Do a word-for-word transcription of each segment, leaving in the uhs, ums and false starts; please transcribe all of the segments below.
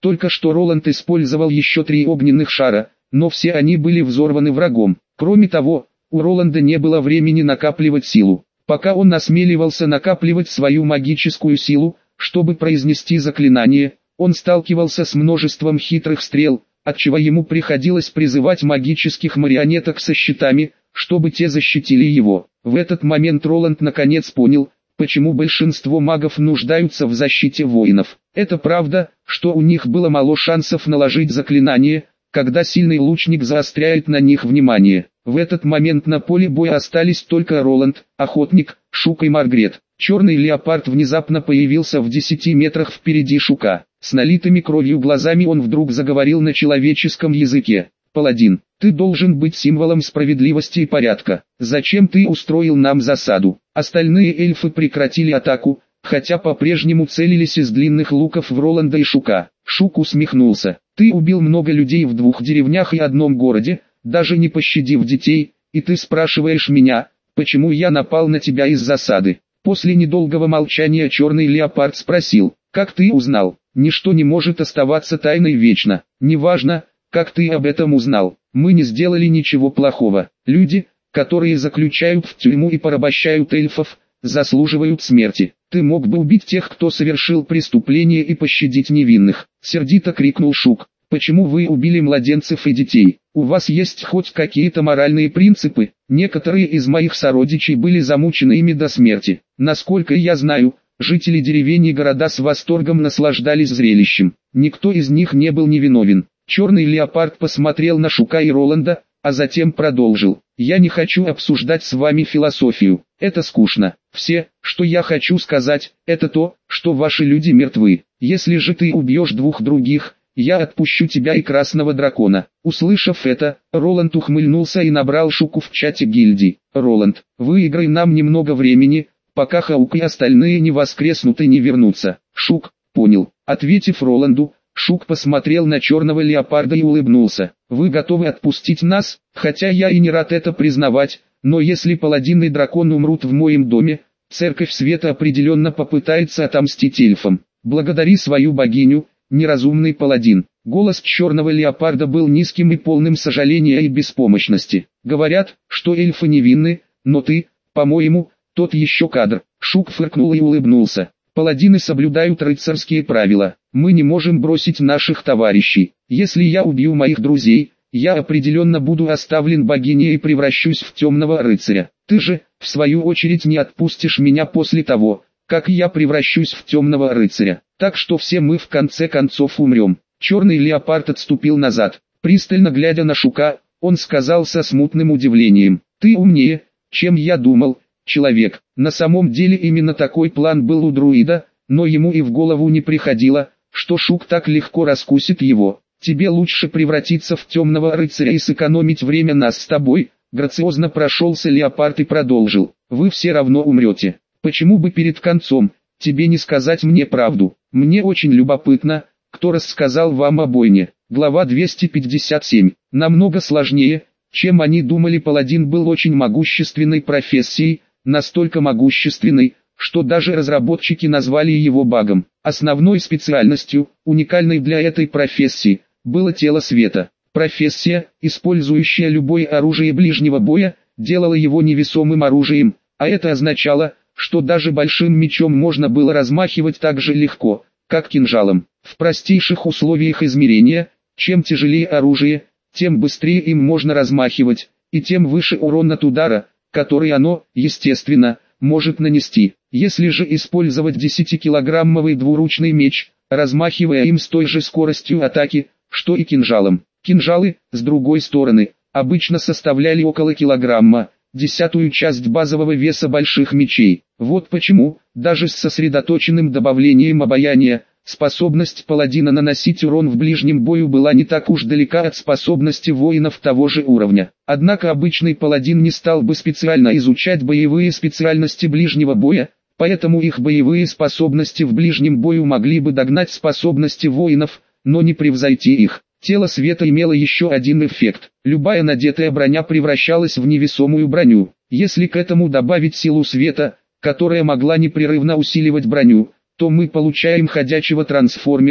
Только что Роланд использовал еще три огненных шара, но все они были взорваны врагом. Кроме того, у Роланда не было времени накапливать силу. Пока он осмеливался накапливать свою магическую силу, чтобы произнести заклинание, он сталкивался с множеством хитрых стрел, отчего ему приходилось призывать магических марионеток со щитами, чтобы те защитили его. В этот момент Роланд наконец понял, почему большинство магов нуждаются в защите воинов. Это правда, что у них было мало шансов наложить заклинание, когда сильный лучник заостряет на них внимание. В этот момент на поле боя остались только Роланд, Охотник, Шук и Маргрет. Черный леопард внезапно появился в десяти метрах впереди Шука. С налитыми кровью глазами он вдруг заговорил на человеческом языке. «Паладин, ты должен быть символом справедливости и порядка. Зачем ты устроил нам засаду?» Остальные эльфы прекратили атаку, хотя по-прежнему целились из длинных луков в Роланда и Шука. Шук усмехнулся. «Ты убил много людей в двух деревнях и одном городе, даже не пощадив детей, и ты спрашиваешь меня, почему я напал на тебя из засады?» После недолгого молчания черный леопард спросил: «Как ты узнал? Ничто не может оставаться тайной вечно. Неважно, как ты об этом узнал. Мы не сделали ничего плохого. Люди, которые заключают в тюрьму и порабощают эльфов, заслуживают смерти. Ты мог бы убить тех, кто совершил преступление, и пощадить невинных», — сердито крикнул Шук. «Почему вы убили младенцев и детей? У вас есть хоть какие-то моральные принципы? Некоторые из моих сородичей были замучены ими до смерти. Насколько я знаю, жители деревень и города с восторгом наслаждались зрелищем. Никто из них не был невиновен». Черный леопард посмотрел на Шука и Роланда, а затем продолжил: «Я не хочу обсуждать с вами философию, это скучно. Все, что я хочу сказать, это то, что ваши люди мертвы. Если же ты убьешь двух других, я отпущу тебя и Красного Дракона». Услышав это, Роланд ухмыльнулся и набрал Шуку в чате гильдии: «Роланд, выиграй нам немного времени, пока Хаук и остальные не воскреснут и не вернутся». Шук: «Понял». Ответив Роланду, Шук посмотрел на черного леопарда и улыбнулся: «Вы готовы отпустить нас? Хотя я и не рад это признавать, но если паладин и дракон умрут в моем доме, Церковь Света определенно попытается отомстить эльфам. Благодари свою богиню, неразумный паладин». Голос черного леопарда был низким и полным сожаления и беспомощности. «Говорят, что эльфы невинны, но ты, по-моему, тот еще кадр». Шук фыркнул и улыбнулся: «Паладины соблюдают рыцарские правила. Мы не можем бросить наших товарищей. Если я убью моих друзей, я определенно буду оставлен богиней и превращусь в темного рыцаря. Ты же, в свою очередь, не отпустишь меня после того, как я превращусь в темного рыцаря. Так что все мы в конце концов умрем». Черный леопард отступил назад. Пристально глядя на Шука, он сказал со смутным удивлением: «Ты умнее, чем я думал, человек». На самом деле именно такой план был у друида, но ему и в голову не приходило, что Шук так легко раскусит его. «Тебе лучше превратиться в темного рыцаря и сэкономить время нас с тобой», — грациозно прошелся леопард и продолжил: «Вы все равно умрете. Почему бы перед концом тебе не сказать мне правду? Мне очень любопытно, кто рассказал вам о бойне». Глава двести пятьдесят семь. Намного сложнее, чем они думали. Паладин был очень могущественной профессией, настолько могущественной, что даже разработчики назвали его багом. Основной специальностью, уникальной для этой профессии, было тело света. Профессия, использующая любое оружие ближнего боя, делала его невесомым оружием, а это означало, что даже большим мечом можно было размахивать так же легко, как кинжалом. В простейших условиях измерения, чем тяжелее оружие, тем быстрее им можно размахивать, и тем выше урон от удара, который оно, естественно, может нанести. Если же использовать десятикилограммовый двуручный меч, размахивая им с той же скоростью атаки, что и кинжалом. Кинжалы, с другой стороны, обычно составляли около килограмма, десятую часть базового веса больших мечей. Вот почему, даже с сосредоточенным добавлением обаяния, способность паладина наносить урон в ближнем бою была не так уж далека от способности воинов того же уровня. Однако обычный паладин не стал бы специально изучать боевые специальности ближнего боя, поэтому их боевые способности в ближнем бою могли бы догнать способности воинов, но не превзойти их. Тело света имело еще один эффект. Любая надетая броня превращалась в невесомую броню. Если к этому добавить силу света, которая могла непрерывно усиливать броню, то мы получаем ходячего трансформера,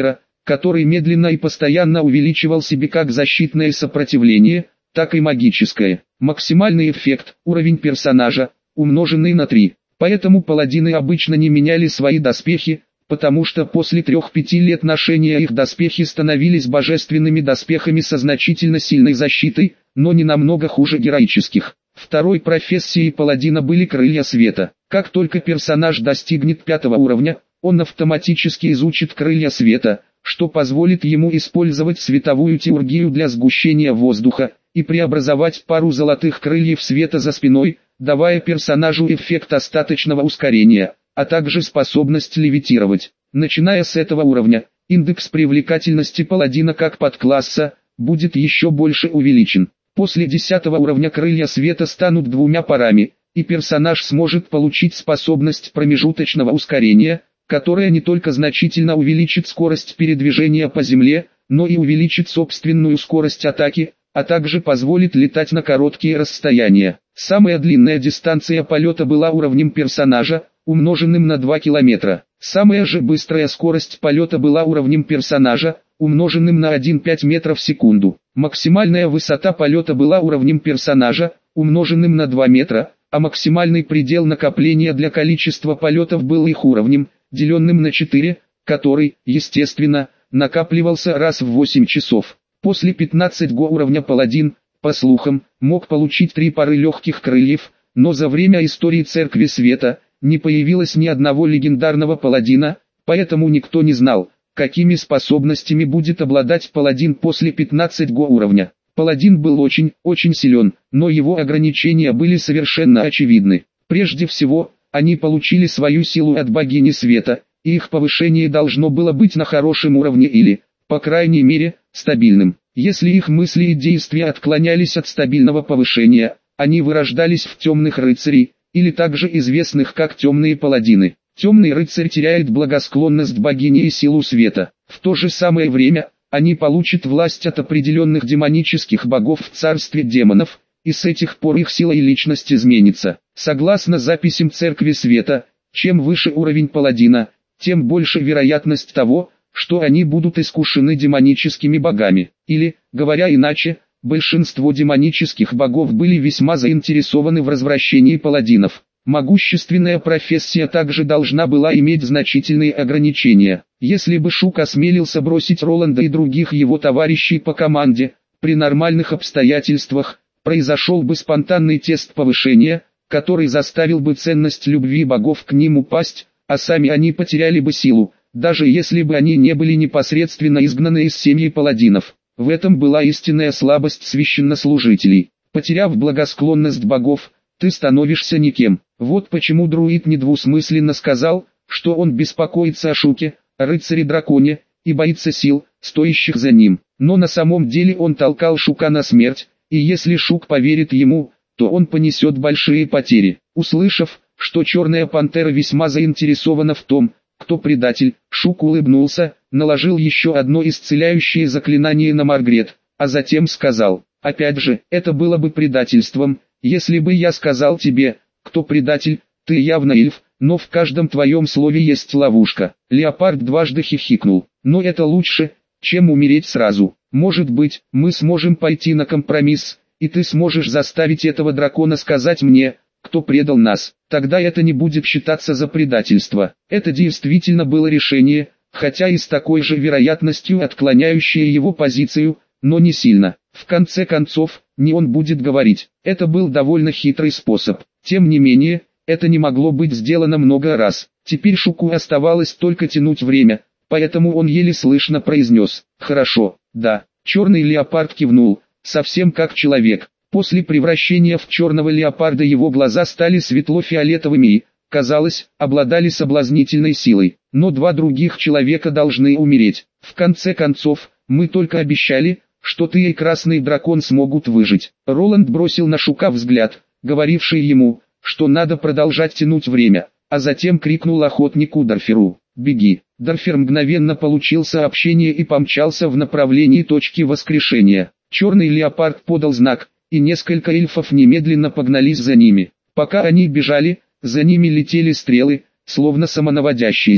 который медленно и постоянно увеличивал себе как защитное сопротивление, так и магическое. Максимальный эффект, уровень персонажа, умноженный на три. Поэтому паладины обычно не меняли свои доспехи, потому что после трех-пяти лет ношения их доспехи становились божественными доспехами со значительно сильной защитой, но не намного хуже героических. Второй профессией паладина были крылья света. Как только персонаж достигнет пятого уровня, он автоматически изучит крылья света, что позволит ему использовать световую теургию для сгущения воздуха и преобразовать пару золотых крыльев света за спиной, давая персонажу эффект остаточного ускорения, а также способность левитировать. Начиная с этого уровня, индекс привлекательности паладина как подкласса будет еще больше увеличен. После десятого уровня крылья света станут двумя парами, и персонаж сможет получить способность промежуточного ускорения, которая не только значительно увеличит скорость передвижения по земле, но и увеличит собственную скорость атаки, а также позволит летать на короткие расстояния. Самая длинная дистанция полета была уровнем персонажа, умноженным на два километра. Самая же быстрая скорость полета была уровнем персонажа, умноженным на один целых пять десятых метра в секунду. Максимальная высота полета была уровнем персонажа, умноженным на два метра, а максимальный предел накопления для количества полетов был их уровнем, деленным на четыре, который, естественно, накапливался раз в восемь часов. После пятнадцатого уровня паладин, по слухам, мог получить три пары легких крыльев, но за время истории Церкви Света не появилось ни одного легендарного паладина, поэтому никто не знал, какими способностями будет обладать паладин после пятнадцатого уровня. Паладин был очень, очень силен, но его ограничения были совершенно очевидны. Прежде всего, они получили свою силу от богини света, и их повышение должно было быть на хорошем уровне или, по крайней мере, стабильным. Если их мысли и действия отклонялись от стабильного повышения, они вырождались в темных рыцарей, или также известных как темные паладины. Темный рыцарь теряет благосклонность богини и силу света. В то же самое время, они получат власть от определенных демонических богов в царстве демонов, и с этих пор их сила и личность изменится. Согласно записям Церкви Света, чем выше уровень паладина, тем больше вероятность того, что они будут искушены демоническими богами. Или, говоря иначе, большинство демонических богов были весьма заинтересованы в развращении паладинов. Могущественная профессия также должна была иметь значительные ограничения. Если бы Шук осмелился бросить Роланда и других его товарищей по команде, при нормальных обстоятельствах, произошел бы спонтанный тест повышения, который заставил бы ценность любви богов к ним упасть, а сами они потеряли бы силу, даже если бы они не были непосредственно изгнаны из семьи паладинов. В этом была истинная слабость священнослужителей. Потеряв благосклонность богов, ты становишься никем. Вот почему друид недвусмысленно сказал, что он беспокоится о Шуке, рыцаре-драконе, и боится сил, стоящих за ним. Но на самом деле он толкал Шука на смерть, и если Шук поверит ему, то он понесет большие потери. Услышав, что Черная Пантера весьма заинтересована в том, кто предатель, Шук улыбнулся, наложил еще одно исцеляющее заклинание на Маргрет, а затем сказал: «Опять же, это было бы предательством, если бы я сказал тебе, кто предатель, ты явно эльф, но в каждом твоем слове есть ловушка». Леопард дважды хихикнул. «Но это лучше, чем умереть сразу. Может быть, мы сможем пойти на компромисс, и ты сможешь заставить этого дракона сказать мне, кто предал нас. Тогда это не будет считаться за предательство». Это действительно было решение, хотя и с такой же вероятностью отклоняющее его позицию, но не сильно. В конце концов, не он будет говорить. Это был довольно хитрый способ. Тем не менее, это не могло быть сделано много раз. Теперь Шуку оставалось только тянуть время, поэтому он еле слышно произнес: «Хорошо, да». Черный леопард кивнул, совсем как человек. После превращения в черного леопарда его глаза стали светло-фиолетовыми и, казалось, обладали соблазнительной силой. Но два других человека должны умереть. В конце концов, мы только обещали, что ты и Красный Дракон смогут выжить. Роланд бросил на Шука взгляд, говоривший ему, что надо продолжать тянуть время, а затем крикнул охотнику Дарферу: «Беги!». Дарфер мгновенно получил сообщение и помчался в направлении точки воскрешения. Черный леопард подал знак, и несколько эльфов немедленно погнались за ними. Пока они бежали, за ними летели стрелы, словно самонаводящиеся.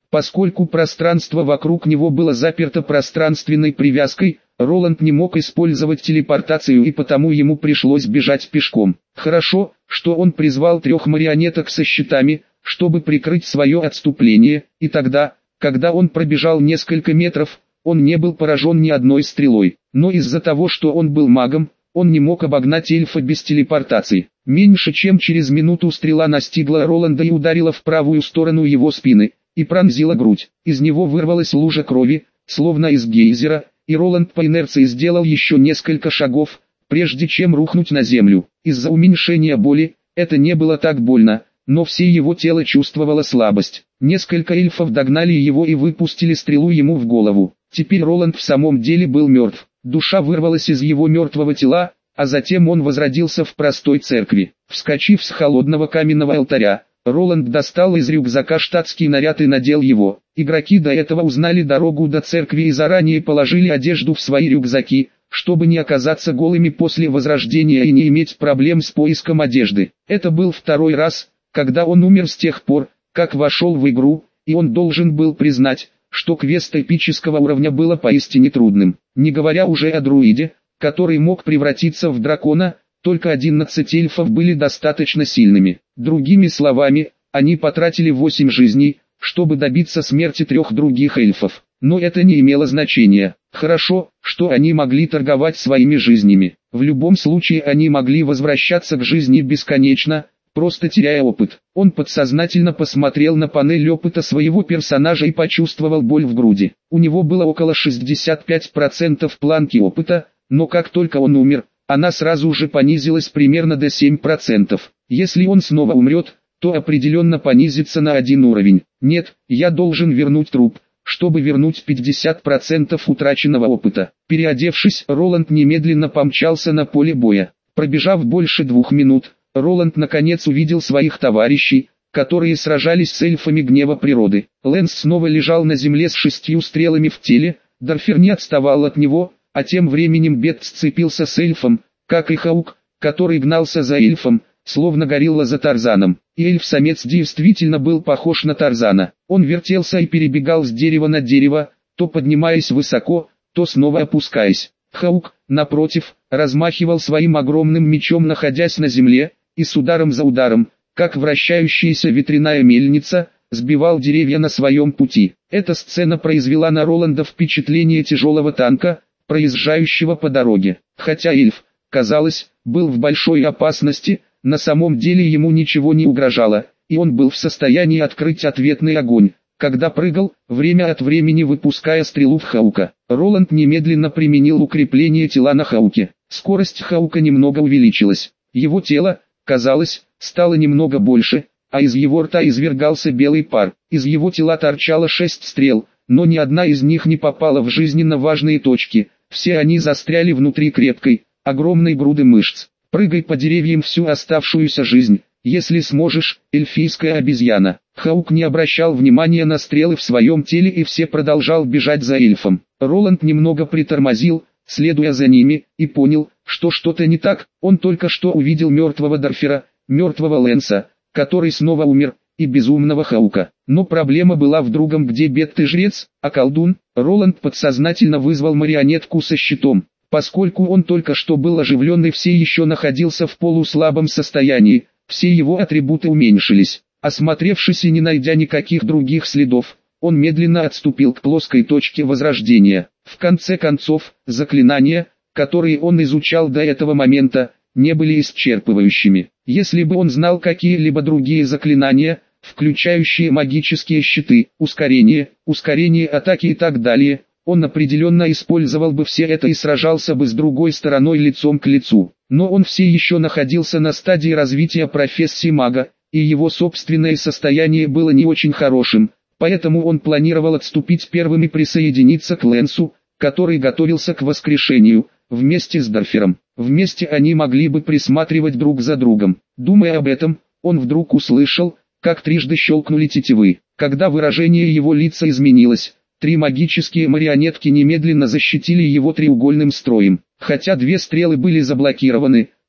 Поскольку пространство вокруг него было заперто пространственной привязкой, Роланд не мог использовать телепортацию и потому ему пришлось бежать пешком. Хорошо, что он призвал трех марионеток со щитами, чтобы прикрыть свое отступление, и тогда, когда он пробежал несколько метров, он не был поражен ни одной стрелой. Но из-за того, что он был магом, он не мог обогнать эльфа без телепортации. Меньше чем через минуту стрела настигла Роланда и ударила в правую сторону его спины, и пронзила грудь. Из него вырвалась лужа крови, словно из гейзера, и Роланд по инерции сделал еще несколько шагов, прежде чем рухнуть на землю. Из-за уменьшения боли, это не было так больно, но все его тело чувствовало слабость. Несколько эльфов догнали его и выпустили стрелу ему в голову. Теперь Роланд в самом деле был мертв. Душа вырвалась из его мертвого тела, а затем он возродился в простой церкви. Вскочив с холодного каменного алтаря, Роланд достал из рюкзака штатский наряд и надел его. Игроки до этого узнали дорогу до церкви и заранее положили одежду в свои рюкзаки, чтобы не оказаться голыми после возрождения и не иметь проблем с поиском одежды. Это был второй раз, когда он умер с тех пор, как вошел в игру, и он должен был признать, что квест эпического уровня было поистине трудным. Не говоря уже о друиде, который мог превратиться в дракона, только одиннадцать эльфов были достаточно сильными. Другими словами, они потратили восемь жизней, чтобы добиться смерти трех других эльфов. Но это не имело значения. Хорошо, что они могли торговать своими жизнями. В любом случае они могли возвращаться к жизни бесконечно, просто теряя опыт. Он подсознательно посмотрел на панель опыта своего персонажа и почувствовал боль в груди. У него было около шестьдесят пять процентов планки опыта, но как только он умер, она сразу же понизилась примерно до семь процентов. Если он снова умрет, то определенно понизится на один уровень. Нет, я должен вернуть труп, чтобы вернуть пятьдесят процентов утраченного опыта. Переодевшись, Роланд немедленно помчался на поле боя. Пробежав больше двух минут, Роланд наконец увидел своих товарищей, которые сражались с эльфами гнева природы. Лэнс снова лежал на земле с шестью стрелами в теле, Дарфер не отставал от него, а тем временем Бет сцепился с эльфом, как и Хаук, который гнался за эльфом, словно горилла за Тарзаном. И эльф-самец действительно был похож на Тарзана. Он вертелся и перебегал с дерева на дерево, то поднимаясь высоко, то снова опускаясь. Хаук, напротив, размахивал своим огромным мечом, находясь на земле, и с ударом за ударом, как вращающаяся ветряная мельница, сбивал деревья на своем пути. Эта сцена произвела на Роланда впечатление тяжелого танка, проезжающего по дороге. Хотя эльф, казалось, был в большой опасности, на самом деле ему ничего не угрожало, и он был в состоянии открыть ответный огонь, когда прыгал, время от времени выпуская стрелу в Хаука. Роланд немедленно применил укрепление тела на Хауке. Скорость Хаука немного увеличилась. Его тело, казалось, стало немного больше, а из его рта извергался белый пар. Из его тела торчало шесть стрел, но ни одна из них не попала в жизненно важные точки. Все они застряли внутри крепкой, огромной груды мышц. Прыгай по деревьям всю оставшуюся жизнь, если сможешь, эльфийская обезьяна. Хаук не обращал внимания на стрелы в своем теле и все продолжал бежать за эльфом. Роланд немного притормозил, следуя за ними, и понял, что что-то не так. Он только что увидел мертвого Дарфера, мертвого Лэнса, который снова умер, и безумного Хаука. Но проблема была в другом, где Бет и жрец, а колдун. Роланд подсознательно вызвал марионетку со щитом. Поскольку он только что был оживлен и все еще находился в полуслабом состоянии, все его атрибуты уменьшились. Осмотревшись и не найдя никаких других следов, он медленно отступил к плоской точке возрождения. В конце концов, заклинания, которые он изучал до этого момента, не были исчерпывающими. Если бы он знал какие-либо другие заклинания, включающие магические щиты, ускорение, ускорение атаки и так далее, он определенно использовал бы все это и сражался бы с другой стороной лицом к лицу. Но он все еще находился на стадии развития профессии мага, и его собственное состояние было не очень хорошим, поэтому он планировал отступить первым и присоединиться к Лэнсу, который готовился к воскрешению, вместе с Дарфером. Вместе они могли бы присматривать друг за другом. Думая об этом, он вдруг услышал, как трижды щелкнули тетивы. Когда выражение его лица изменилось, три магические марионетки немедленно защитили его треугольным строем. Хотя две стрелы были заблокированы,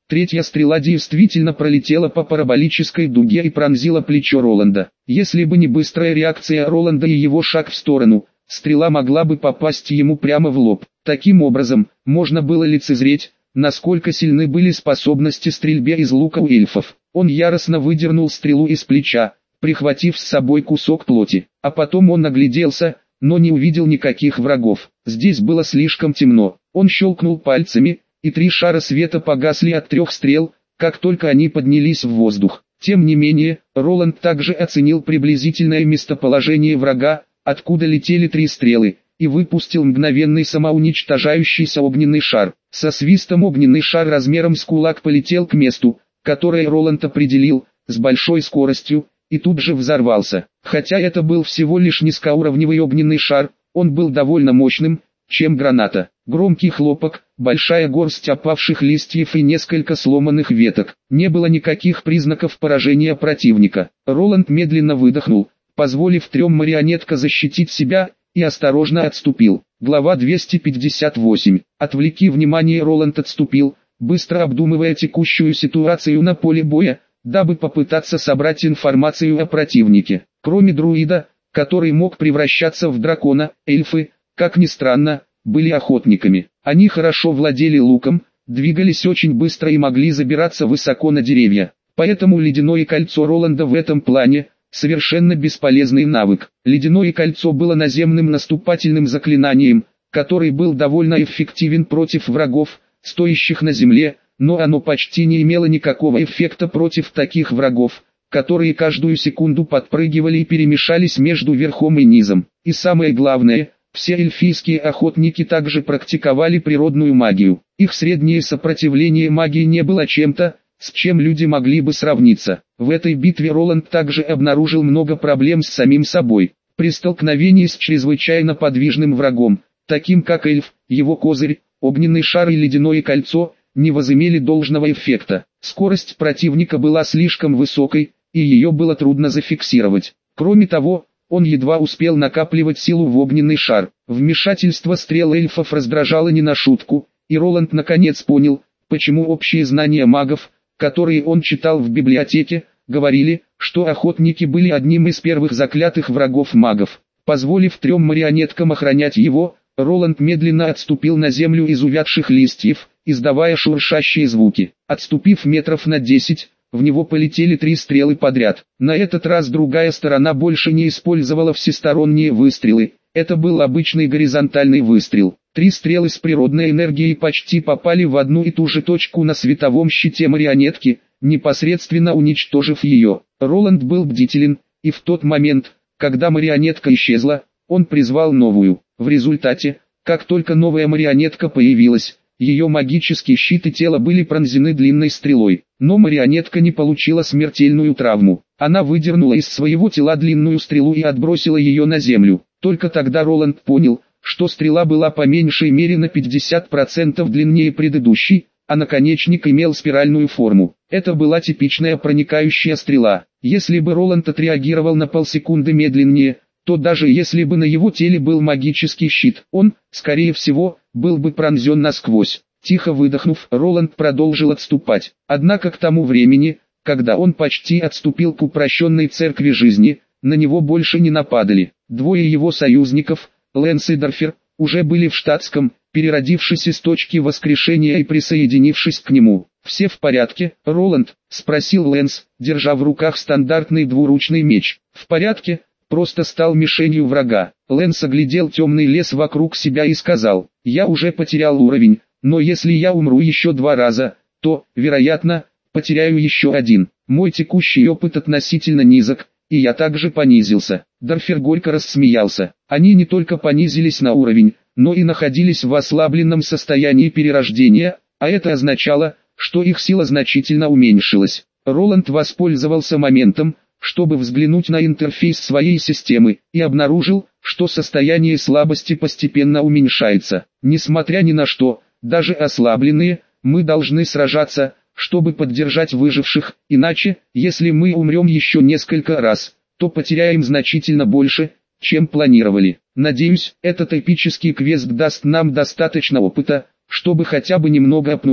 Третья стрела действительно пролетела по параболической дуге и пронзила плечо Роланда. Если бы не быстрая реакция Роланда и его шаг в сторону, стрела могла бы попасть ему прямо в лоб. Таким образом, можно было лицезреть, насколько сильны были способности стрельбе из лука у эльфов. Он яростно выдернул стрелу из плеча, прихватив с собой кусок плоти. А потом он огляделся, но не увидел никаких врагов. Здесь было слишком темно. Он щелкнул пальцами, и три шара света погасли от трех стрел, как только они поднялись в воздух. Тем не менее, Роланд также оценил приблизительное местоположение врага, откуда летели три стрелы, и выпустил мгновенный самоуничтожающийся огненный шар. Со свистом огненный шар размером с кулак полетел к месту, которое Роланд определил, с большой скоростью, и тут же взорвался. Хотя это был всего лишь низкоуровневый огненный шар, он был довольно мощным, чем граната. Громкий хлопок, большая горсть опавших листьев и несколько сломанных веток. Не было никаких признаков поражения противника. Роланд медленно выдохнул, позволив трем марионетка защитить себя, и осторожно отступил. Глава двести пятьдесят восемь. Отвлеки внимание. Роланд отступил, быстро обдумывая текущую ситуацию на поле боя, дабы попытаться собрать информацию о противнике. Кроме друида, который мог превращаться в дракона, эльфы, как ни странно, были охотниками. Они хорошо владели луком, двигались очень быстро и могли забираться высоко на деревья. Поэтому ледяное кольцо Роланда в этом плане – совершенно бесполезный навык. Ледяное кольцо было наземным наступательным заклинанием, который был довольно эффективен против врагов, стоящих на земле, но оно почти не имело никакого эффекта против таких врагов, которые каждую секунду подпрыгивали и перемешались между верхом и низом. И самое главное, все эльфийские охотники также практиковали природную магию. Их среднее сопротивление магии не было чем-то, с чем люди могли бы сравниться. В этой битве Роланд также обнаружил много проблем с самим собой. При столкновении с чрезвычайно подвижным врагом, таким как эльф, его козырь, огненный шар и ледяное кольцо, не возымели должного эффекта. Скорость противника была слишком высокой, и ее было трудно зафиксировать. Кроме того, он едва успел накапливать силу в огненный шар. Вмешательство стрел эльфов раздражало не на шутку, и Роланд наконец понял, почему общие знания магов, которые он читал в библиотеке, говорили, что охотники были одним из первых заклятых врагов магов. Позволив трем марионеткам охранять его, Роланд медленно отступил на землю из увядших листьев, издавая шуршащие звуки. Отступив метров на десять, в него полетели три стрелы подряд. На этот раз другая сторона больше не использовала всесторонние выстрелы, это был обычный горизонтальный выстрел. Три стрелы с природной энергией почти попали в одну и ту же точку на световом щите марионетки, непосредственно уничтожив ее. Роланд был бдителен, и в тот момент, когда марионетка исчезла, он призвал новую. В результате, как только новая марионетка появилась, ее магический щит и тело были пронзены длинной стрелой. Но марионетка не получила смертельную травму. Она выдернула из своего тела длинную стрелу и отбросила ее на землю. Только тогда Роланд понял, что стрела была по меньшей мере на пятьдесят процентов длиннее предыдущей, а наконечник имел спиральную форму. Это была типичная проникающая стрела. Если бы Роланд отреагировал на полсекунды медленнее, то даже если бы на его теле был магический щит, он, скорее всего, был бы пронзен насквозь. Тихо выдохнув, Роланд продолжил отступать. Однако к тому времени, когда он почти отступил к упрощенной церкви жизни, на него больше не нападали. Двое его союзников, Лэнс и Дарфер, уже были в штатском, переродившись из точки воскрешения и присоединившись к нему. «Все в порядке, Роланд?» – спросил Лэнс, держа в руках стандартный двуручный меч. «В порядке, просто стал мишенью врага». Лэнс оглядел темный лес вокруг себя и сказал: «Я уже потерял уровень, но если я умру еще два раза, то, вероятно, потеряю еще один. Мой текущий опыт относительно низок, и я также понизился». Дарфер горько рассмеялся. Они не только понизились на уровень, но и находились в ослабленном состоянии перерождения, а это означало, что их сила значительно уменьшилась. Роланд воспользовался моментом, чтобы взглянуть на интерфейс своей системы, и обнаружил, что состояние слабости постепенно уменьшается. Несмотря ни на что, даже ослабленные, мы должны сражаться, чтобы поддержать выживших, иначе, если мы умрем еще несколько раз, то потеряем значительно больше, чем планировали. Надеюсь, этот эпический квест даст нам достаточно опыта, чтобы хотя бы немного опнуться,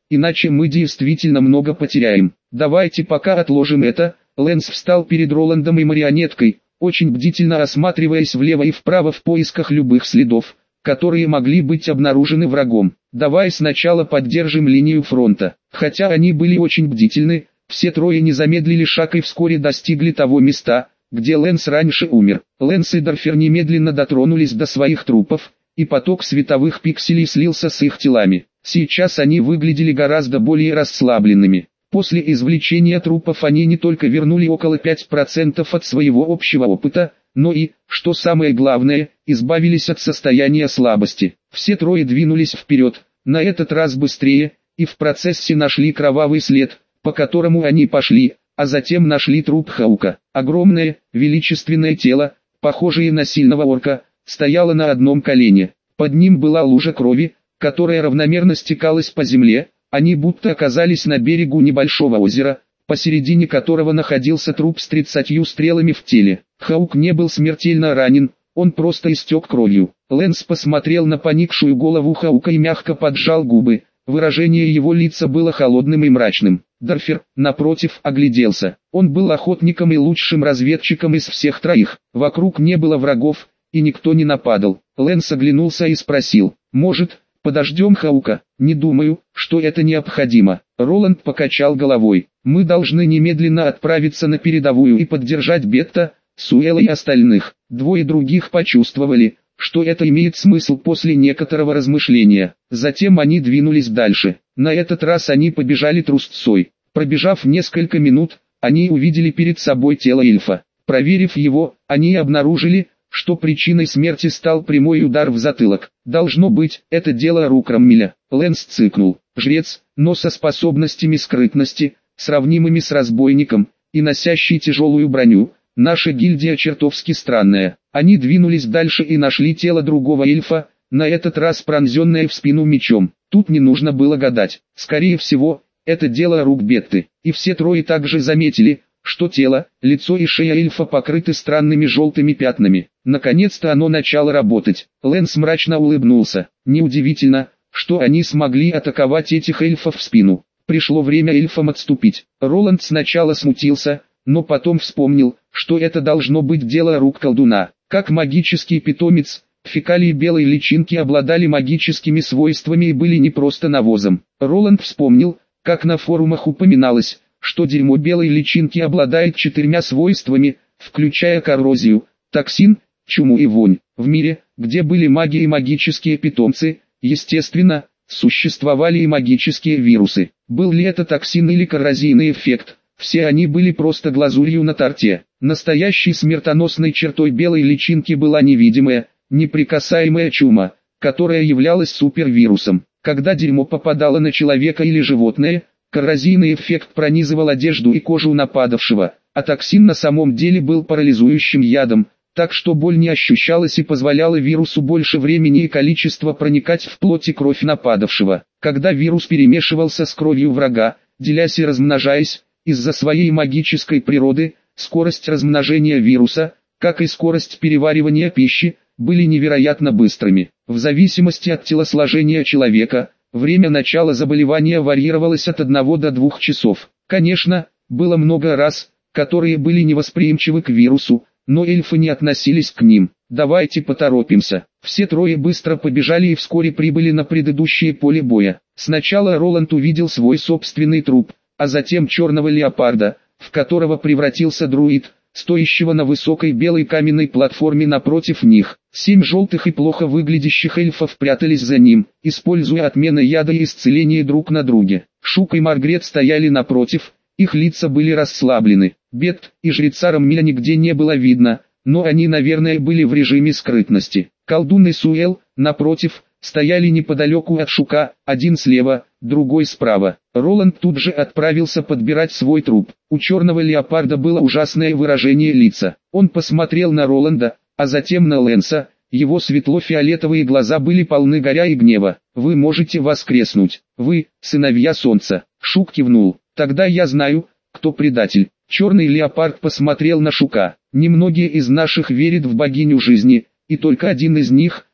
иначе мы действительно много потеряем. Давайте пока отложим это. Лэнс встал перед Роландом и марионеткой, очень бдительно осматриваясь влево и вправо в поисках любых следов, которые могли быть обнаружены врагом. Давай сначала поддержим линию фронта. Хотя они были очень бдительны, все трое не замедлили шаг и вскоре достигли того места, где Лэнс раньше умер. Лэнс и Дарфер немедленно дотронулись до своих трупов, и поток световых пикселей слился с их телами. Сейчас они выглядели гораздо более расслабленными. После извлечения трупов они не только вернули около пяти процентов от своего общего опыта, но и, что самое главное, избавились от состояния слабости. Все трое двинулись вперед, на этот раз быстрее, и в процессе нашли кровавый след, по которому они пошли, а затем нашли труп Хаука. Огромное, величественное тело, похожее на сильного орка, стояло на одном колене. Под ним была лужа крови, которая равномерно стекалась по земле. Они будто оказались на берегу небольшого озера, посередине которого находился труп с тридцатью стрелами в теле. Хаук не был смертельно ранен, он просто истек кровью. Лэнс посмотрел на поникшую голову Хаука и мягко поджал губы. Выражение его лица было холодным и мрачным. Дарфер, напротив, огляделся. Он был охотником и лучшим разведчиком из всех троих. Вокруг не было врагов, и никто не нападал. Лэнс оглянулся и спросил: «Может, подождем Хаука?» «Не думаю, что это необходимо». Роланд покачал головой. «Мы должны немедленно отправиться на передовую и поддержать Бетта, Суэла и остальных». Двое других почувствовали, что это имеет смысл после некоторого размышления. Затем они двинулись дальше. На этот раз они побежали трусцой. Пробежав несколько минут, они увидели перед собой тело эльфа. Проверив его, они обнаружили, что причиной смерти стал прямой удар в затылок. Должно быть, это дело рук Раммеля. Лэнс цыкнул. Жрец, но со способностями скрытности, сравнимыми с разбойником, и носящий тяжелую броню. Наша гильдия чертовски странная. Они двинулись дальше и нашли тело другого эльфа, на этот раз пронзенное в спину мечом. Тут не нужно было гадать. Скорее всего, это дело рук Бетты. И все трое также заметили, что тело, лицо и шея эльфа покрыты странными желтыми пятнами. Наконец-то оно начало работать. Лэнс мрачно улыбнулся. Неудивительно, что они смогли атаковать этих эльфов в спину. Пришло время эльфам отступить. Роланд сначала смутился, но потом вспомнил, что это должно быть дело рук колдуна. Как магический питомец, фекалии белой личинки обладали магическими свойствами и были не просто навозом. Роланд вспомнил, как на форумах упоминалось, что дерьмо белой личинки обладает четырьмя свойствами, включая коррозию, токсин, чуму и вонь. В мире, где были маги и магические питомцы, естественно, существовали и магические вирусы. Был ли это токсин или коррозийный эффект? Все они были просто глазурью на торте. Настоящей смертоносной чертой белой личинки была невидимая, неприкасаемая чума, которая являлась супервирусом. Когда дерьмо попадало на человека или животное, коррозийный эффект пронизывал одежду и кожу нападавшего, а токсин на самом деле был парализующим ядом, так что боль не ощущалась и позволяла вирусу больше времени и количества проникать в плоть и кровь нападавшего. Когда вирус перемешивался с кровью врага, делясь и размножаясь, из-за своей магической природы, скорость размножения вируса, как и скорость переваривания пищи, были невероятно быстрыми. В зависимости от телосложения человека, время начала заболевания варьировалось от одного до двух часов. Конечно, было много рас, которые были невосприимчивы к вирусу, но эльфы не относились к ним. «Давайте поторопимся». Все трое быстро побежали и вскоре прибыли на предыдущее поле боя. Сначала Роланд увидел свой собственный труп, а затем черного леопарда, в которого превратился друид, стоящего на высокой белой каменной платформе напротив них. Семь желтых и плохо выглядящих эльфов прятались за ним, используя отмены яда и исцеления друг на друге. Шук и Маргрет стояли напротив, их лица были расслаблены. Бет и жреца Раммеля нигде не было видно, но они, наверное, были в режиме скрытности. Колдун и Суэл, напротив, стояли неподалеку от Шука, один слева, другой справа. Роланд тут же отправился подбирать свой труп. У черного леопарда было ужасное выражение лица. Он посмотрел на Роланда, а затем на Лэнса. Его светло-фиолетовые глаза были полны горя и гнева. «Вы можете воскреснуть. Вы, сыновья солнца». Шук кивнул. «Тогда я знаю, кто предатель». Черный леопард посмотрел на Шука. «Немногие из наших верят в богиню жизни, и только один из них,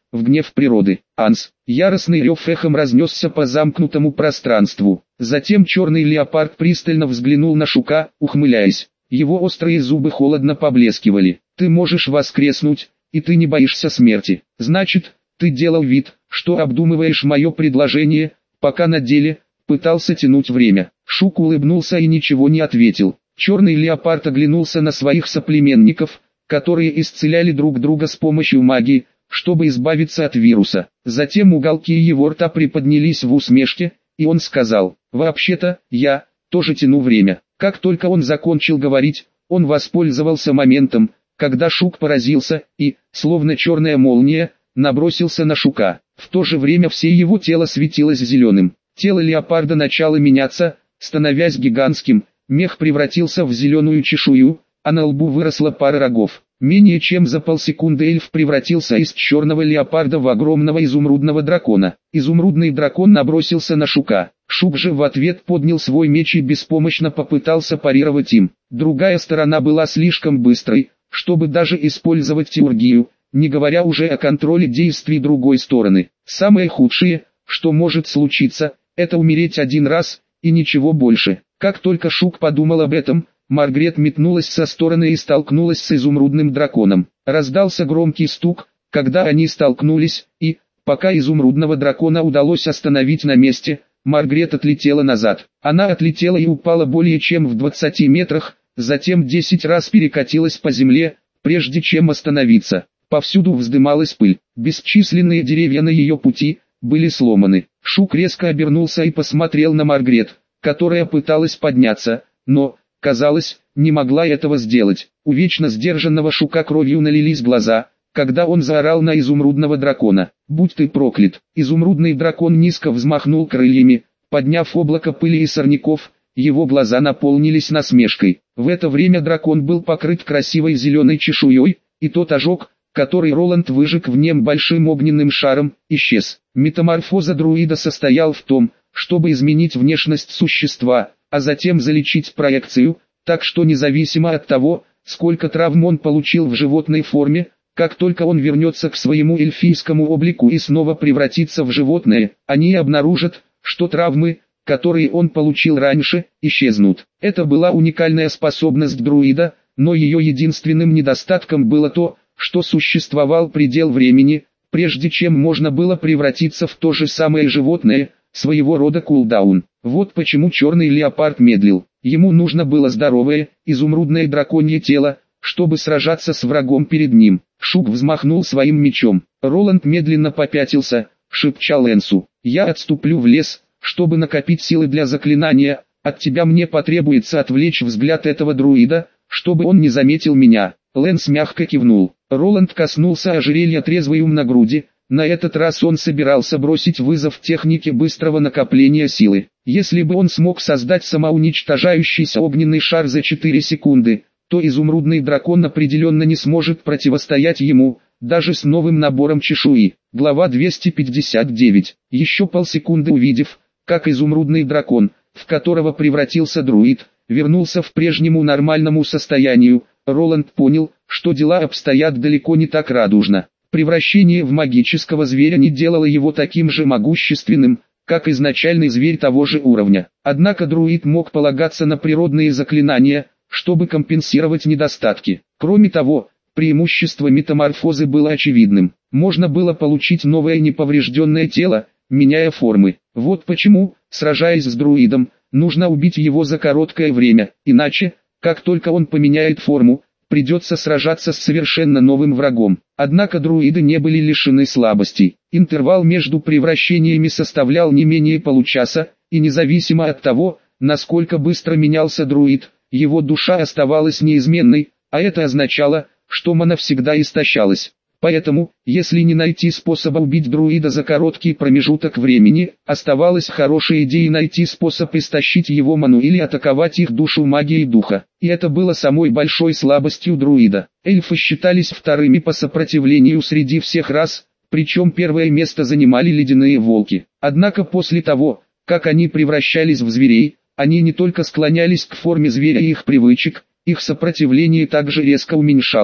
в гнев природы. Анс. Яростный рев эхом разнесся по замкнутому пространству. Затем черный леопард пристально взглянул на Шука, ухмыляясь. Его острые зубы холодно поблескивали. «Ты можешь воскреснуть, и ты не боишься смерти. Значит, ты делал вид, что обдумываешь мое предложение, пока на деле пытался тянуть время». Шук улыбнулся и ничего не ответил. Черный леопард оглянулся на своих соплеменников, которые исцеляли друг друга с помощью магии, чтобы избавиться от вируса. Затем уголки его рта приподнялись в усмешке, и он сказал: «Вообще-то, я тоже тяну время». Как только он закончил говорить, он воспользовался моментом, когда Шук поразился и, словно черная молния, набросился на Шука. В то же время все его тело светилось зеленым. Тело леопарда начало меняться, становясь гигантским, мех превратился в зеленую чешую, а на лбу выросла пара рогов. Менее чем за полсекунды эльф превратился из черного леопарда в огромного изумрудного дракона. Изумрудный дракон набросился на Шука. Шук же в ответ поднял свой меч и беспомощно попытался парировать им. Другая сторона была слишком быстрой, чтобы даже использовать теургию, не говоря уже о контроле действий другой стороны. Самое худшее, что может случиться, это умереть один раз, и ничего больше. Как только Шук подумал об этом, Маргарет метнулась со стороны и столкнулась с изумрудным драконом. Раздался громкий стук, когда они столкнулись, и, пока изумрудного дракона удалось остановить на месте, Маргарет отлетела назад. Она отлетела и упала более чем в двадцати метрах, затем десять раз перекатилась по земле, прежде чем остановиться. Повсюду вздымалась пыль, бесчисленные деревья на ее пути были сломаны. Шук резко обернулся и посмотрел на Маргарет, которая пыталась подняться, но, казалось, не могла этого сделать. У вечно сдержанного Шука кровью налились глаза, когда он заорал на изумрудного дракона: «Будь ты проклят!» Изумрудный дракон низко взмахнул крыльями, подняв облако пыли и сорняков, его глаза наполнились насмешкой. В это время дракон был покрыт красивой зеленой чешуей, и тот ожог, который Роланд выжег в нем большим огненным шаром, исчез. Метаморфоза друида состоял в том, чтобы изменить внешность существа, а затем залечить проекцию, так что независимо от того, сколько травм он получил в животной форме, как только он вернется к своему эльфийскому облику и снова превратится в животное, они обнаружат, что травмы, которые он получил раньше, исчезнут. Это была уникальная способность друида, но ее единственным недостатком было то, что существовал предел времени, прежде чем можно было превратиться в то же самое животное, своего рода кулдаун. Вот почему черный леопард медлил. Ему нужно было здоровое, изумрудное драконье тело, чтобы сражаться с врагом перед ним. Шук взмахнул своим мечом. Роланд медленно попятился, шепча Лэнсу: «Я отступлю в лес, чтобы накопить силы для заклинания. От тебя мне потребуется отвлечь взгляд этого друида, чтобы он не заметил меня». Лэнс мягко кивнул. Роланд коснулся ожерелья трезвый ум на груди. На этот раз он собирался бросить вызов технике быстрого накопления силы. Если бы он смог создать самоуничтожающийся огненный шар за четыре секунды, то изумрудный дракон определенно не сможет противостоять ему, даже с новым набором чешуи. Глава двести пятьдесят девять. Еще полсекунды увидев, как изумрудный дракон, в которого превратился друид, вернулся в прежнему нормальному состоянию, Роланд понял, что дела обстоят далеко не так радужно. Превращение в магического зверя не делало его таким же могущественным, как изначальный зверь того же уровня. Однако друид мог полагаться на природные заклинания, чтобы компенсировать недостатки. Кроме того, преимущество метаморфозы было очевидным. Можно было получить новое неповрежденное тело, меняя формы. Вот почему, сражаясь с друидом, нужно убить его за короткое время, иначе, как только он поменяет форму, придется сражаться с совершенно новым врагом. Однако друиды не были лишены слабостей. Интервал между превращениями составлял не менее получаса, и независимо от того, насколько быстро менялся друид, его душа оставалась неизменной, а это означало, что мана всегда истощалась. Поэтому, если не найти способа убить друида за короткий промежуток времени, оставалась хорошей идеей найти способ истощить его ману или атаковать их душу магией духа. И это было самой большой слабостью друида. Эльфы считались вторыми по сопротивлению среди всех рас, причем первое место занимали ледяные волки. Однако после того, как они превращались в зверей, они не только склонялись к форме зверя и их привычек, их сопротивление также резко уменьшалось.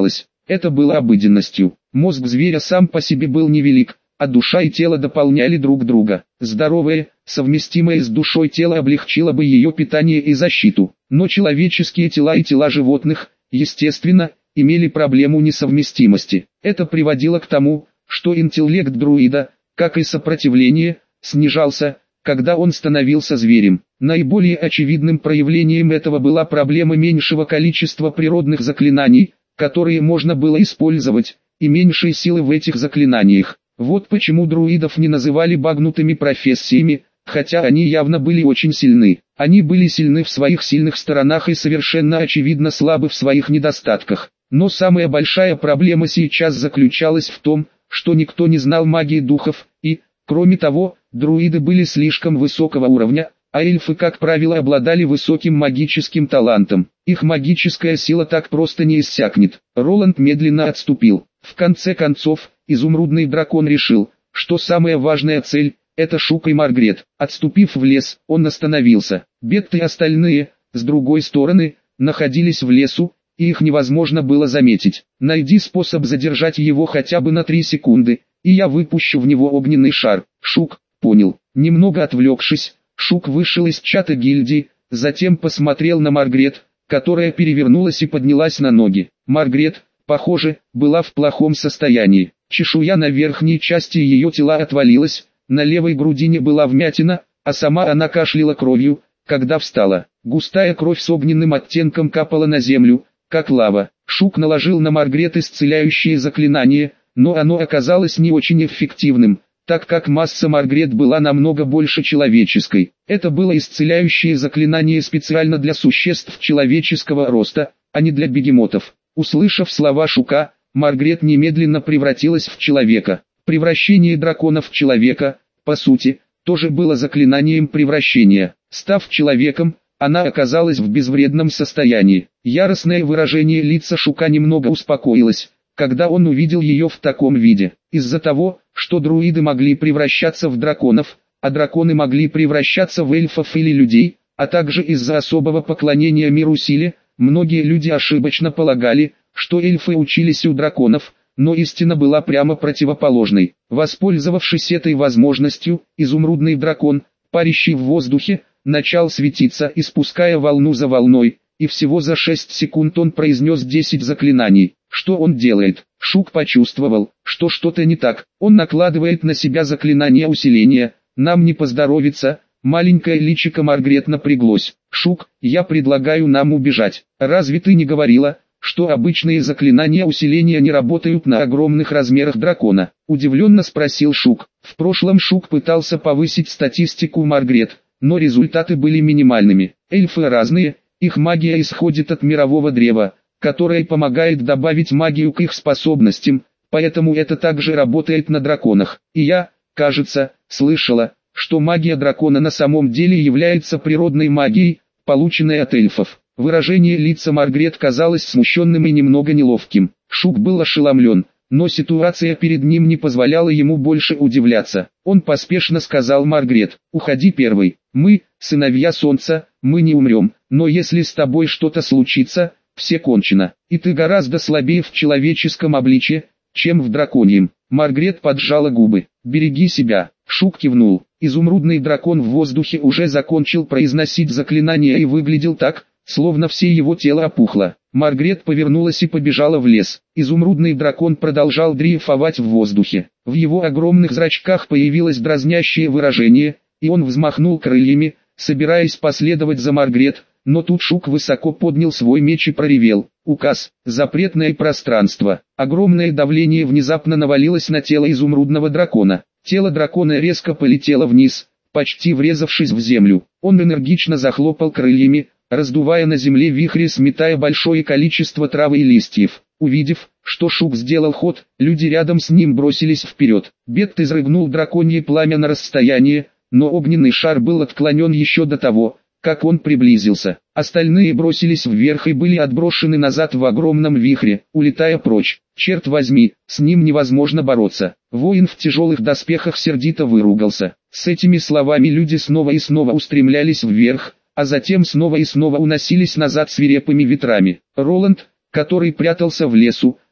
Это было обыденностью. Мозг зверя сам по себе был невелик, а душа и тело дополняли друг друга. Здоровое, совместимое с душой тело облегчило бы ее питание и защиту. Но человеческие тела и тела животных, естественно, имели проблему несовместимости. Это приводило к тому, что интеллект друида, как и сопротивление, снижался, когда он становился зверем. Наиболее очевидным проявлением этого была проблема меньшего количества природных заклинаний, которые можно было использовать, и меньшей силы в этих заклинаниях. Вот почему друидов не называли багнутыми профессиями, хотя они явно были очень сильны. Они были сильны в своих сильных сторонах и совершенно очевидно слабы в своих недостатках. Но самая большая проблема сейчас заключалась в том, что никто не знал магии духов, и, кроме того, друиды были слишком высокого уровня, а эльфы, как правило, обладали высоким магическим талантом. Их магическая сила так просто не иссякнет. Роланд медленно отступил. В конце концов, изумрудный дракон решил, что самая важная цель – это Шук и Маргрет. Отступив в лес, он остановился. Бетт и остальные, с другой стороны, находились в лесу, и их невозможно было заметить. Найди способ задержать его хотя бы на три секунды, и я выпущу в него огненный шар. Шук понял. Немного отвлекшись, Шук вышел из чата гильдии, затем посмотрел на Маргрет, которая перевернулась и поднялась на ноги. Маргрет, похоже, была в плохом состоянии. Чешуя на верхней части ее тела отвалилась, на левой грудине была вмятина, а сама она кашляла кровью, когда встала. Густая кровь с огненным оттенком капала на землю, как лава. Шук наложил на Маргрет исцеляющее заклинание, но оно оказалось не очень эффективным, так как масса Маргрет была намного больше человеческой. Это было исцеляющее заклинание специально для существ человеческого роста, а не для бегемотов. Услышав слова Шука, Маргрет немедленно превратилась в человека. Превращение дракона в человека, по сути, тоже было заклинанием превращения. Став человеком, она оказалась в безвредном состоянии. Яростное выражение лица Шука немного успокоилось, когда он увидел ее в таком виде. Из-за того, что друиды могли превращаться в драконов, а драконы могли превращаться в эльфов или людей, а также из-за особого поклонения миру силе, многие люди ошибочно полагали, что эльфы учились у драконов, но истина была прямо противоположной. Воспользовавшись этой возможностью, изумрудный дракон, парящий в воздухе, начал светиться, испуская волну за волной, и всего за шесть секунд он произнес десять заклинаний. Что он делает? Шук почувствовал, что что-то не так. Он накладывает на себя заклинание усиления. Нам не поздоровится. Маленькое личико Маргрет напряглось. Шук, я предлагаю нам убежать. Разве ты не говорила, что обычные заклинания усиления не работают на огромных размерах дракона? Удивленно спросил Шук. В прошлом Шук пытался повысить статистику Маргрет, но результаты были минимальными. Эльфы разные, их магия исходит от мирового древа, которое помогает добавить магию к их способностям, поэтому это также работает на драконах. И я, кажется, слышала, что магия дракона на самом деле является природной магией, полученной от эльфов. Выражение лица Маргрет казалось смущенным и немного неловким. Шук был ошеломлен, но ситуация перед ним не позволяла ему больше удивляться. Он поспешно сказал Маргрет: «Уходи первой. Мы, сыновья солнца, мы не умрем, но если с тобой что-то случится, все кончено. И ты гораздо слабее в человеческом обличье, чем в драконьем». Маргрет поджала губы. «Береги себя». Шук кивнул. Изумрудный дракон в воздухе уже закончил произносить заклинание и выглядел так, словно все его тело опухло. Маргрет повернулась и побежала в лес. Изумрудный дракон продолжал дрейфовать в воздухе. В его огромных зрачках появилось дразнящее выражение, и он взмахнул крыльями, собираясь последовать за Маргрет, но тут Шук высоко поднял свой меч и проревел: «Указ! Запретное пространство!» Огромное давление внезапно навалилось на тело изумрудного дракона. Тело дракона резко полетело вниз, почти врезавшись в землю. Он энергично захлопал крыльями, раздувая на земле вихри, сметая большое количество травы и листьев. Увидев, что Шук сделал ход, люди рядом с ним бросились вперед. Бетт изрыгнул драконье пламя на расстояние, но огненный шар был отклонен еще до того, как он приблизился. Остальные бросились вверх и были отброшены назад в огромном вихре, улетая прочь. Черт возьми, с ним невозможно бороться. Воин в тяжелых доспехах сердито выругался. С этими словами люди снова и снова устремлялись вверх, а затем снова и снова уносились назад свирепыми ветрами. Роланд, который прятался в лесу,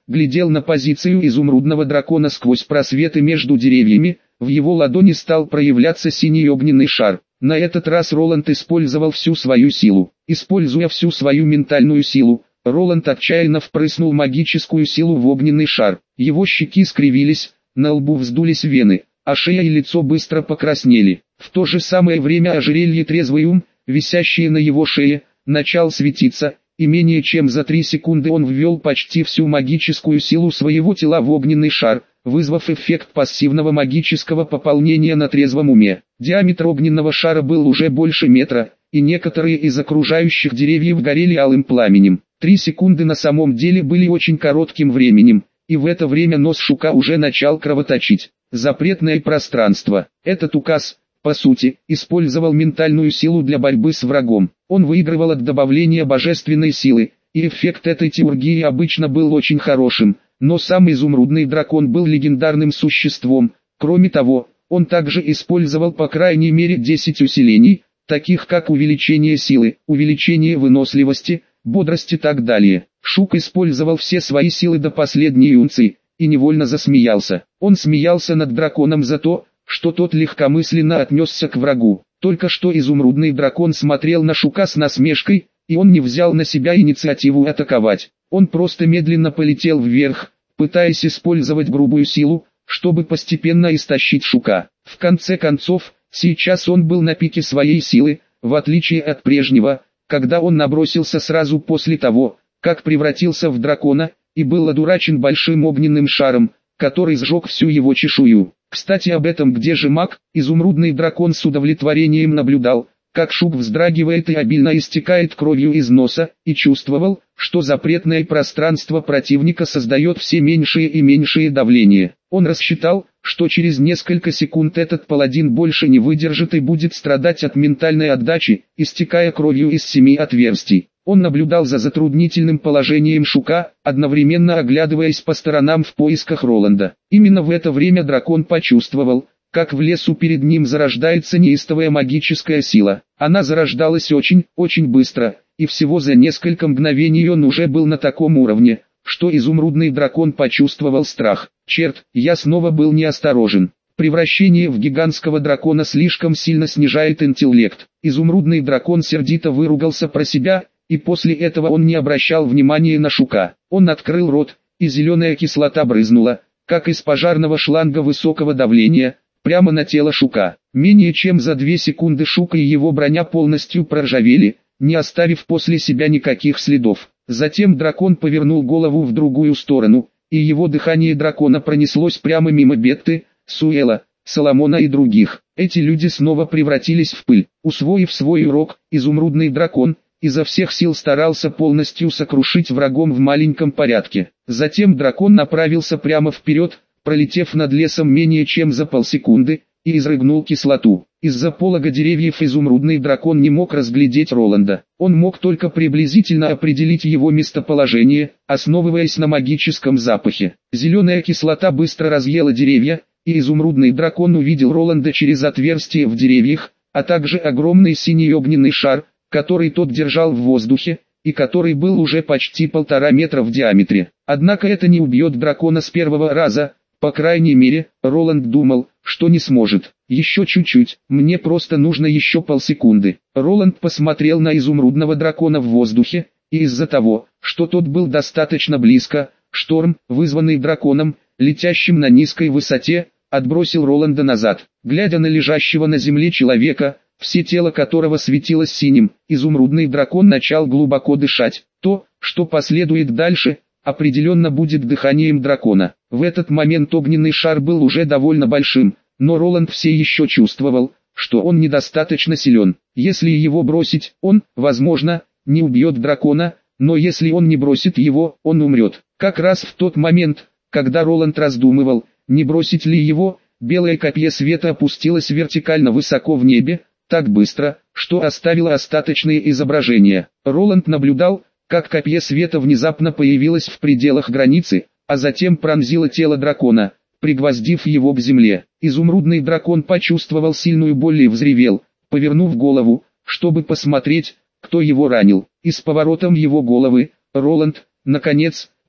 глядел на позицию изумрудного дракона сквозь просветы между деревьями. В его ладони стал проявляться синий огненный шар. На этот раз Роланд использовал всю свою силу. Используя всю свою ментальную силу, Роланд отчаянно впрыснул магическую силу в огненный шар. Его щеки скривились, на лбу вздулись вены, а шея и лицо быстро покраснели. В то же самое время ожерелье «Трезвый ум», висящее на его шее, начал светиться, и менее чем за три секунды он ввел почти всю магическую силу своего тела в огненный шар, вызвав эффект пассивного магического пополнения на трезвом уме. Диаметр огненного шара был уже больше метра, и некоторые из окружающих деревьев горели алым пламенем. Три секунды на самом деле были очень коротким временем, и в это время нос Шука уже начал кровоточить. Запретное пространство. Этот указ, по сути, использовал ментальную силу для борьбы с врагом. Он выигрывал от добавления божественной силы, и эффект этой теургии обычно был очень хорошим, но сам изумрудный дракон был легендарным существом. Кроме того, он также использовал по крайней мере десять усилений, таких как увеличение силы, увеличение выносливости, бодрости и так далее. Шук использовал все свои силы до последней унции, и невольно засмеялся. Он смеялся над драконом за то, что тот легкомысленно отнесся к врагу. Только что изумрудный дракон смотрел на Шука с насмешкой, и он не взял на себя инициативу атаковать. Он просто медленно полетел вверх, пытаясь использовать грубую силу, чтобы постепенно истощить Шука. В конце концов, сейчас он был на пике своей силы, в отличие от прежнего, когда он набросился сразу после того, как превратился в дракона, и был одурачен большим огненным шаром, который сжег всю его чешую. Кстати, об этом где же маг? Изумрудный дракон с удовлетворением наблюдал, как Шук вздрагивает и обильно истекает кровью из носа, и чувствовал, что запретное пространство противника создает все меньшее и меньшее давление. Он рассчитал, что через несколько секунд этот паладин больше не выдержит и будет страдать от ментальной отдачи, истекая кровью из семи отверстий. Он наблюдал за затруднительным положением Шука, одновременно оглядываясь по сторонам в поисках Роланда. Именно в это время дракон почувствовал, как в лесу перед ним зарождается неистовая магическая сила. Она зарождалась очень, очень быстро, и всего за несколько мгновений он уже был на таком уровне, что изумрудный дракон почувствовал страх. Черт, я снова был неосторожен. Превращение в гигантского дракона слишком сильно снижает интеллект. Изумрудный дракон сердито выругался про себя, и после этого он не обращал внимания на Шука. Он открыл рот, и зеленая кислота брызнула, как из пожарного шланга высокого давления, прямо на тело Шука. Менее чем за две секунды Шука и его броня полностью проржавели, не оставив после себя никаких следов. Затем дракон повернул голову в другую сторону, и его дыхание дракона пронеслось прямо мимо Бетты, Суэла, Соломона и других. Эти люди снова превратились в пыль. Усвоив свой урок, изумрудный дракон изо всех сил старался полностью сокрушить врагом в маленьком порядке. Затем дракон направился прямо вперед, пролетев над лесом менее чем за полсекунды, и изрыгнул кислоту. Из-за полога деревьев изумрудный дракон не мог разглядеть Роланда. Он мог только приблизительно определить его местоположение, основываясь на магическом запахе. Зеленая кислота быстро разъела деревья, и изумрудный дракон увидел Роланда через отверстие в деревьях, а также огромный синий огненный шар, который тот держал в воздухе, и который был уже почти полтора метра в диаметре. Однако это не убьет дракона с первого раза, по крайней мере, Роланд думал, что не сможет. Еще чуть-чуть, мне просто нужно еще полсекунды. Роланд посмотрел на изумрудного дракона в воздухе, и из-за того, что тот был достаточно близко, шторм, вызванный драконом, летящим на низкой высоте, отбросил Роланда назад. Глядя на лежащего на земле человека, все тело которого светилось синим, изумрудный дракон начал глубоко дышать. То, что последует дальше, определенно будет дыханием дракона. В этот момент огненный шар был уже довольно большим, но Роланд все еще чувствовал, что он недостаточно силен. Если его бросить, он, возможно, не убьет дракона, но если он не бросит его, он умрет. Как раз в тот момент, когда Роланд раздумывал, не бросить ли его, белое копье света опустилось вертикально высоко в небе, так быстро, что оставило остаточные изображения. Роланд наблюдал, как копье света внезапно появилось в пределах границы, а затем пронзило тело дракона, пригвоздив его к земле. Изумрудный дракон почувствовал сильную боль и взревел, повернув голову, чтобы посмотреть, кто его ранил. И с поворотом его головы, Роланд, наконец,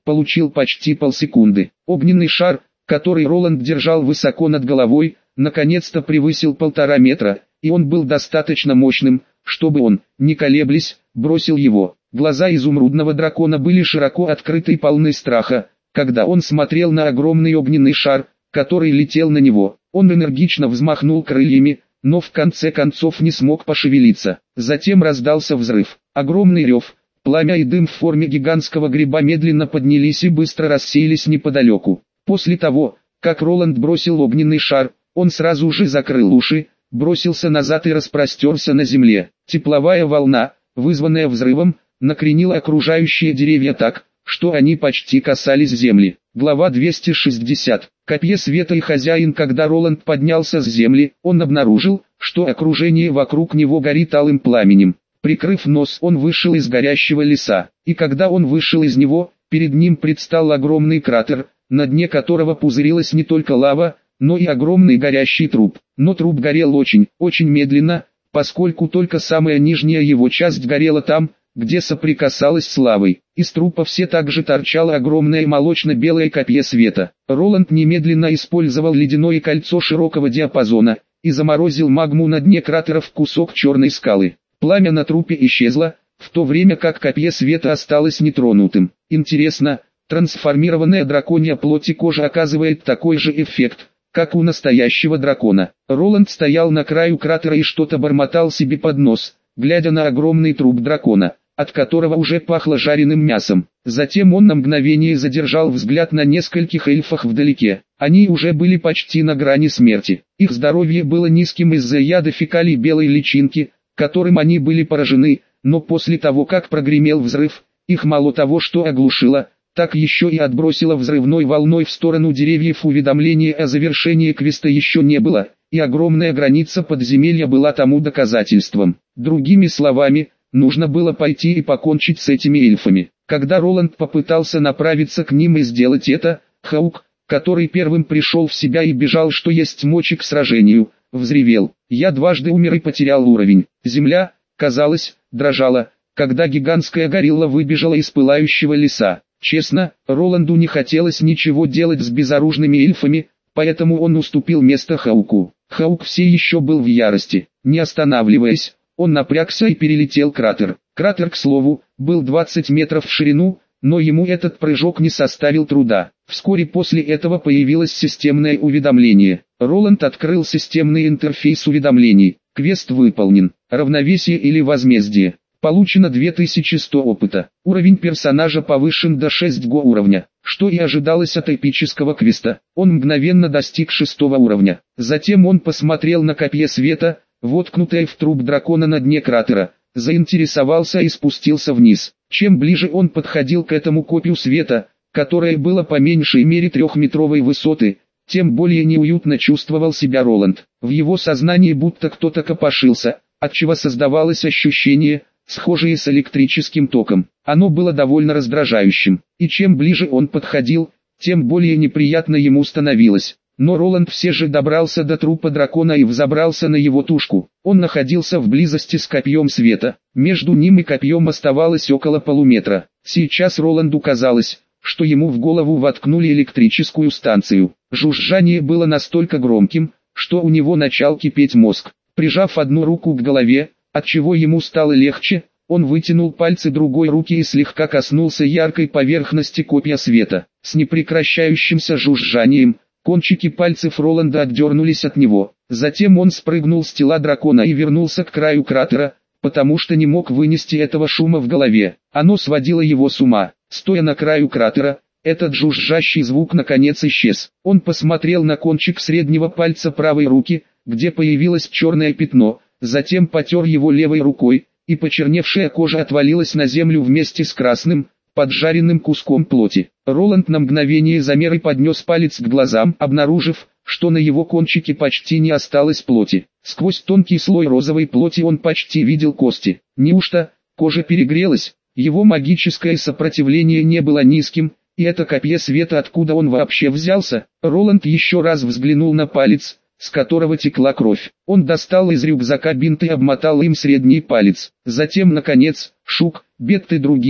получил почти полсекунды. Огненный шар, который Роланд держал высоко над головой, наконец-то превысил полтора метра, и он был достаточно мощным, чтобы он, не колеблясь, бросил его. Глаза изумрудного дракона были широко открыты и полны страха, когда он смотрел на огромный огненный шар, который летел на него. Он энергично взмахнул крыльями, но в конце концов не смог пошевелиться. Затем раздался взрыв. Огромный рев, пламя и дым в форме гигантского гриба медленно поднялись и быстро рассеялись неподалеку. После того, как Роланд бросил огненный шар, он сразу же закрыл уши, бросился назад и распростерся на земле. Тепловая волна, вызванная взрывом, накренила окружающие деревья так, что они почти касались земли. Глава двести шестьдесят. Копье света и хозяин. Когда Роланд поднялся с земли, он обнаружил, что окружение вокруг него горит алым пламенем. Прикрыв нос, он вышел из горящего леса, и когда он вышел из него, перед ним предстал огромный кратер, на дне которого пузырилась не только лава, но и огромный горящий труп. Но труп горел очень, очень медленно, поскольку только самая нижняя его часть горела там, где соприкасалась с лавой. Из трупа все также торчало огромное молочно-белое копье света. Роланд немедленно использовал ледяное кольцо широкого диапазона и заморозил магму на дне кратера в кусок черной скалы. Пламя на трупе исчезло, в то время как копье света осталось нетронутым. Интересно, трансформированная драконья плоть и кожа оказывает такой же эффект, как у настоящего дракона. Роланд стоял на краю кратера и что-то бормотал себе под нос, глядя на огромный труп дракона, от которого уже пахло жареным мясом. Затем он на мгновение задержал взгляд на нескольких эльфах вдалеке. Они уже были почти на грани смерти. Их здоровье было низким из-за яда фекалий белой личинки, которым они были поражены, но после того как прогремел взрыв, их мало того что оглушило, так еще и отбросило взрывной волной в сторону деревьев. Уведомления о завершении квеста еще не было, и огромная граница подземелья была тому доказательством. Другими словами, нужно было пойти и покончить с этими эльфами. Когда Роланд попытался направиться к ним и сделать это, Хаук, который первым пришел в себя и бежал что есть мочи к сражению, взревел: «Я дважды умер и потерял уровень». Земля, казалось, дрожала, когда гигантская горилла выбежала из пылающего леса. Честно, Роланду не хотелось ничего делать с безоружными эльфами, поэтому он уступил место Хауку. Хаук все еще был в ярости. Не останавливаясь, он напрягся и перелетел кратер. Кратер, к слову, был двадцать метров в ширину, но ему этот прыжок не составил труда. Вскоре после этого появилось системное уведомление. Роланд открыл системный интерфейс уведомлений. Квест выполнен. Равновесие или возмездие. Получено две тысячи сто опыта. Уровень персонажа повышен до шестого уровня. Что и ожидалось от эпического квеста. Он мгновенно достиг шестого уровня. Затем он посмотрел на копье света, воткнутое в труп дракона на дне кратера, заинтересовался и спустился вниз. Чем ближе он подходил к этому копью света, которое было по меньшей мере трехметровой высоты, тем более неуютно чувствовал себя Роланд. В его сознании будто кто-то копошился, отчего создавалось ощущение, схожее с электрическим током. Оно было довольно раздражающим, и чем ближе он подходил, тем более неприятно ему становилось. Но Роланд все же добрался до трупа дракона и взобрался на его тушку. Он находился в близости с копьем света. Между ним и копьем оставалось около полуметра. Сейчас Роланду казалось, что ему в голову воткнули электрическую станцию. Жужжание было настолько громким, что у него начал кипеть мозг. Прижав одну руку к голове, отчего ему стало легче, он вытянул пальцы другой руки и слегка коснулся яркой поверхности копья света. С непрекращающимся жужжанием, кончики пальцев Роланда отдернулись от него. Затем он спрыгнул с тела дракона и вернулся к краю кратера, потому что не мог вынести этого шума в голове. Оно сводило его с ума. Стоя на краю кратера, этот жужжащий звук наконец исчез. Он посмотрел на кончик среднего пальца правой руки, где появилось черное пятно, затем потер его левой рукой, и почерневшая кожа отвалилась на землю вместе с красным, поджаренным куском плоти. Роланд на мгновение замер и поднес палец к глазам, обнаружив, что на его кончике почти не осталось плоти. Сквозь тонкий слой розовой плоти он почти видел кости. Неужто кожа перегрелась? Его магическое сопротивление не было низким, и это копье света откуда он вообще взялся? Роланд еще раз взглянул на палец, с которого текла кровь. Он достал из рюкзака бинт и обмотал им средний палец. Затем, наконец, Шук, Бетт и другие,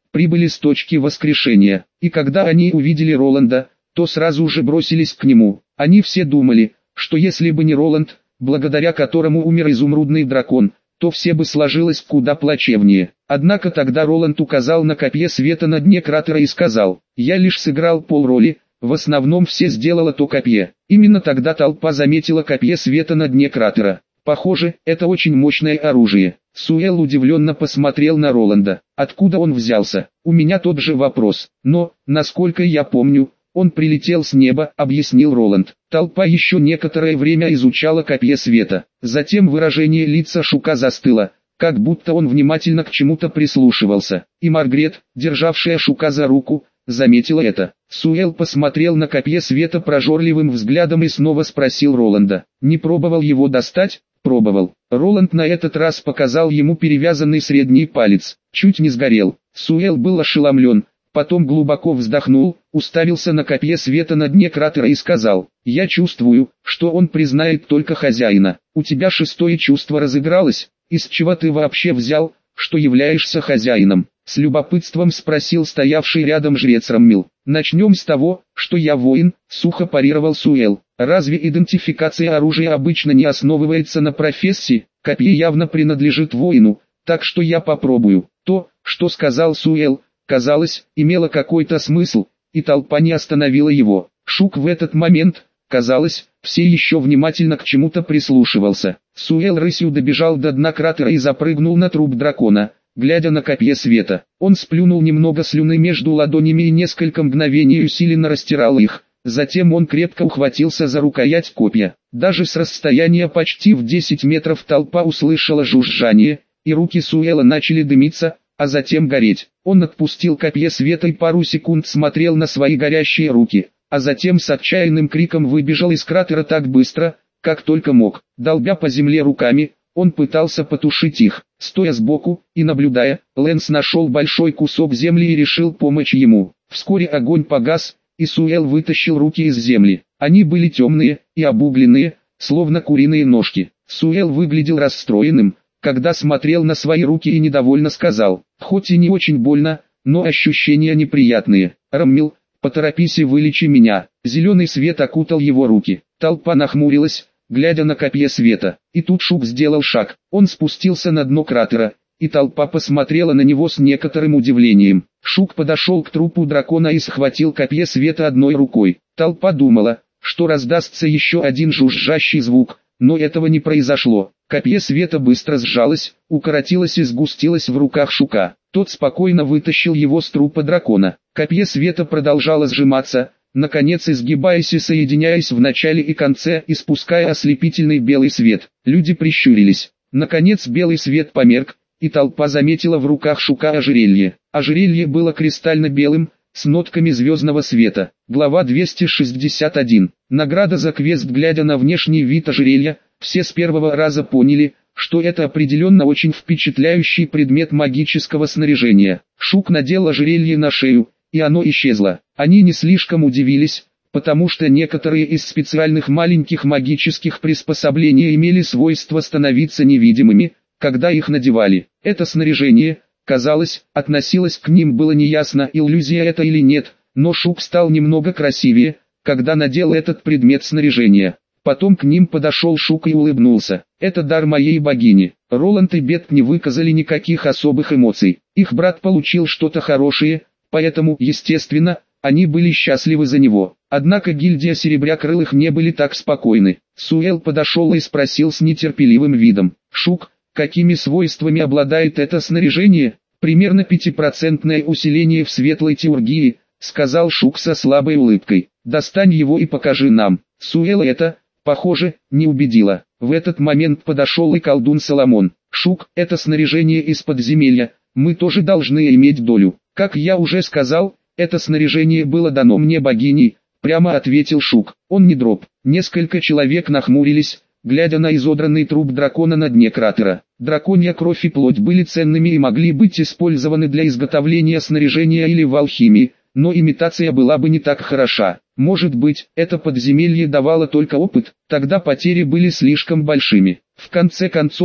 прибыли с точки воскрешения, и когда они увидели Роланда, то сразу же бросились к нему. Они все думали, что если бы не Роланд, благодаря которому умер изумрудный дракон, то все бы сложилось куда плачевнее. Однако тогда Роланд указал на копье света на дне кратера и сказал: «Я лишь сыграл полроли, в основном все сделало то копье». Именно тогда толпа заметила копье света на дне кратера. Похоже, это очень мощное оружие. Суэлл удивленно посмотрел на Роланда. Откуда он взялся? У меня тот же вопрос. Но, насколько я помню, он прилетел с неба, объяснил Роланд. Толпа еще некоторое время изучала копье света. Затем выражение лица Шука застыло, как будто он внимательно к чему-то прислушивался. И Маргрет, державшая Шука за руку, заметила это. Суэлл посмотрел на копье света прожорливым взглядом и снова спросил Роланда: «Не пробовал его достать?» «Пробовал». Роланд на этот раз показал ему перевязанный средний палец. Чуть не сгорел. Суэлл был ошеломлен, потом глубоко вздохнул, уставился на копье света на дне кратера и сказал: «Я чувствую, что он признает только хозяина. У тебя шестое чувство разыгралось? Из чего ты вообще взял, что являешься хозяином?» С любопытством спросил стоявший рядом жрец Раммил. «Начнем с того, что я воин», — сухо парировал Суэлл. «Разве идентификация оружия обычно не основывается на профессии? Копье явно принадлежит воину, так что я попробую». То, что сказал Суэлл, казалось, имело какой-то смысл, и толпа не остановила его. Шук в этот момент, казалось, все еще внимательно к чему-то прислушивался. Суэлл рысью добежал до дна кратера и запрыгнул на труп дракона, глядя на копье света. Он сплюнул немного слюны между ладонями и несколько мгновений усиленно растирал их. Затем он крепко ухватился за рукоять копья. Даже с расстояния почти в десять метров толпа услышала жужжание, и руки Суэлла начали дымиться, а затем гореть. Он отпустил копье света и пару секунд смотрел на свои горящие руки, а затем с отчаянным криком выбежал из кратера так быстро, как только мог. Долбя по земле руками, он пытался потушить их. Стоя сбоку и наблюдая, Лэнс нашел большой кусок земли и решил помочь ему. Вскоре огонь погас, и Суэлл вытащил руки из земли. Они были темные и обугленные, словно куриные ножки. Суэлл выглядел расстроенным, когда смотрел на свои руки и недовольно сказал: «Хоть и не очень больно, но ощущения неприятные. Раммил, поторопись и вылечи меня». Зеленый свет окутал его руки. Толпа нахмурилась, глядя на копье света. И тут Шук сделал шаг. Он спустился на дно кратера, и толпа посмотрела на него с некоторым удивлением. Шук подошел к трупу дракона и схватил копье света одной рукой. Толпа думала, что раздастся еще один жужжащий звук, но этого не произошло. Копье света быстро сжалось, укоротилось и сгустилось в руках Шука. Тот спокойно вытащил его с трупа дракона. Копье света продолжало сжиматься, наконец изгибаясь и соединяясь в начале и конце, испуская ослепительный белый свет. Люди прищурились. Наконец белый свет померк, и толпа заметила в руках Шука ожерелье. Ожерелье было кристально белым, с нотками звездного света. Глава двести шестьдесят один. Награда за квест. Глядя на внешний вид ожерелья, все с первого раза поняли, что это определенно очень впечатляющий предмет магического снаряжения. Шук надел ожерелье на шею, и оно исчезло. Они не слишком удивились, потому что некоторые из специальных маленьких магических приспособлений имели свойство становиться невидимыми, когда их надевали. Это снаряжение, казалось, относилось к ним было неясно, иллюзия это или нет, но Шук стал немного красивее, когда надел этот предмет снаряжения. Потом к ним подошел Шук и улыбнулся. «Это дар моей богини». Роланд и Бет не выказали никаких особых эмоций. Их брат получил что-то хорошее, поэтому, естественно, они были счастливы за него. Однако гильдия Серебрякрылых не были так спокойны. Суэлл подошел и спросил с нетерпеливым видом: «Шук, какими свойствами обладает это снаряжение?» «Примерно пятипроцентное усиление в светлой теургии», — сказал Шук со слабой улыбкой. «Достань его и покажи нам». Суэлл это, похоже, не убедило. В этот момент подошел и колдун Соломон. «Шук, это снаряжение из подземелья, мы тоже должны иметь долю». «Как я уже сказал, это снаряжение было дано мне богиней», — прямо ответил Шук. Он не дроп. Несколько человек нахмурились, глядя на изодранный труп дракона на дне кратера. Драконья кровь и плоть были ценными и могли быть использованы для изготовления снаряжения или в алхимии, но имитация была бы не так хороша. Может быть, это подземелье давало только опыт, тогда потери были слишком большими. В конце концов,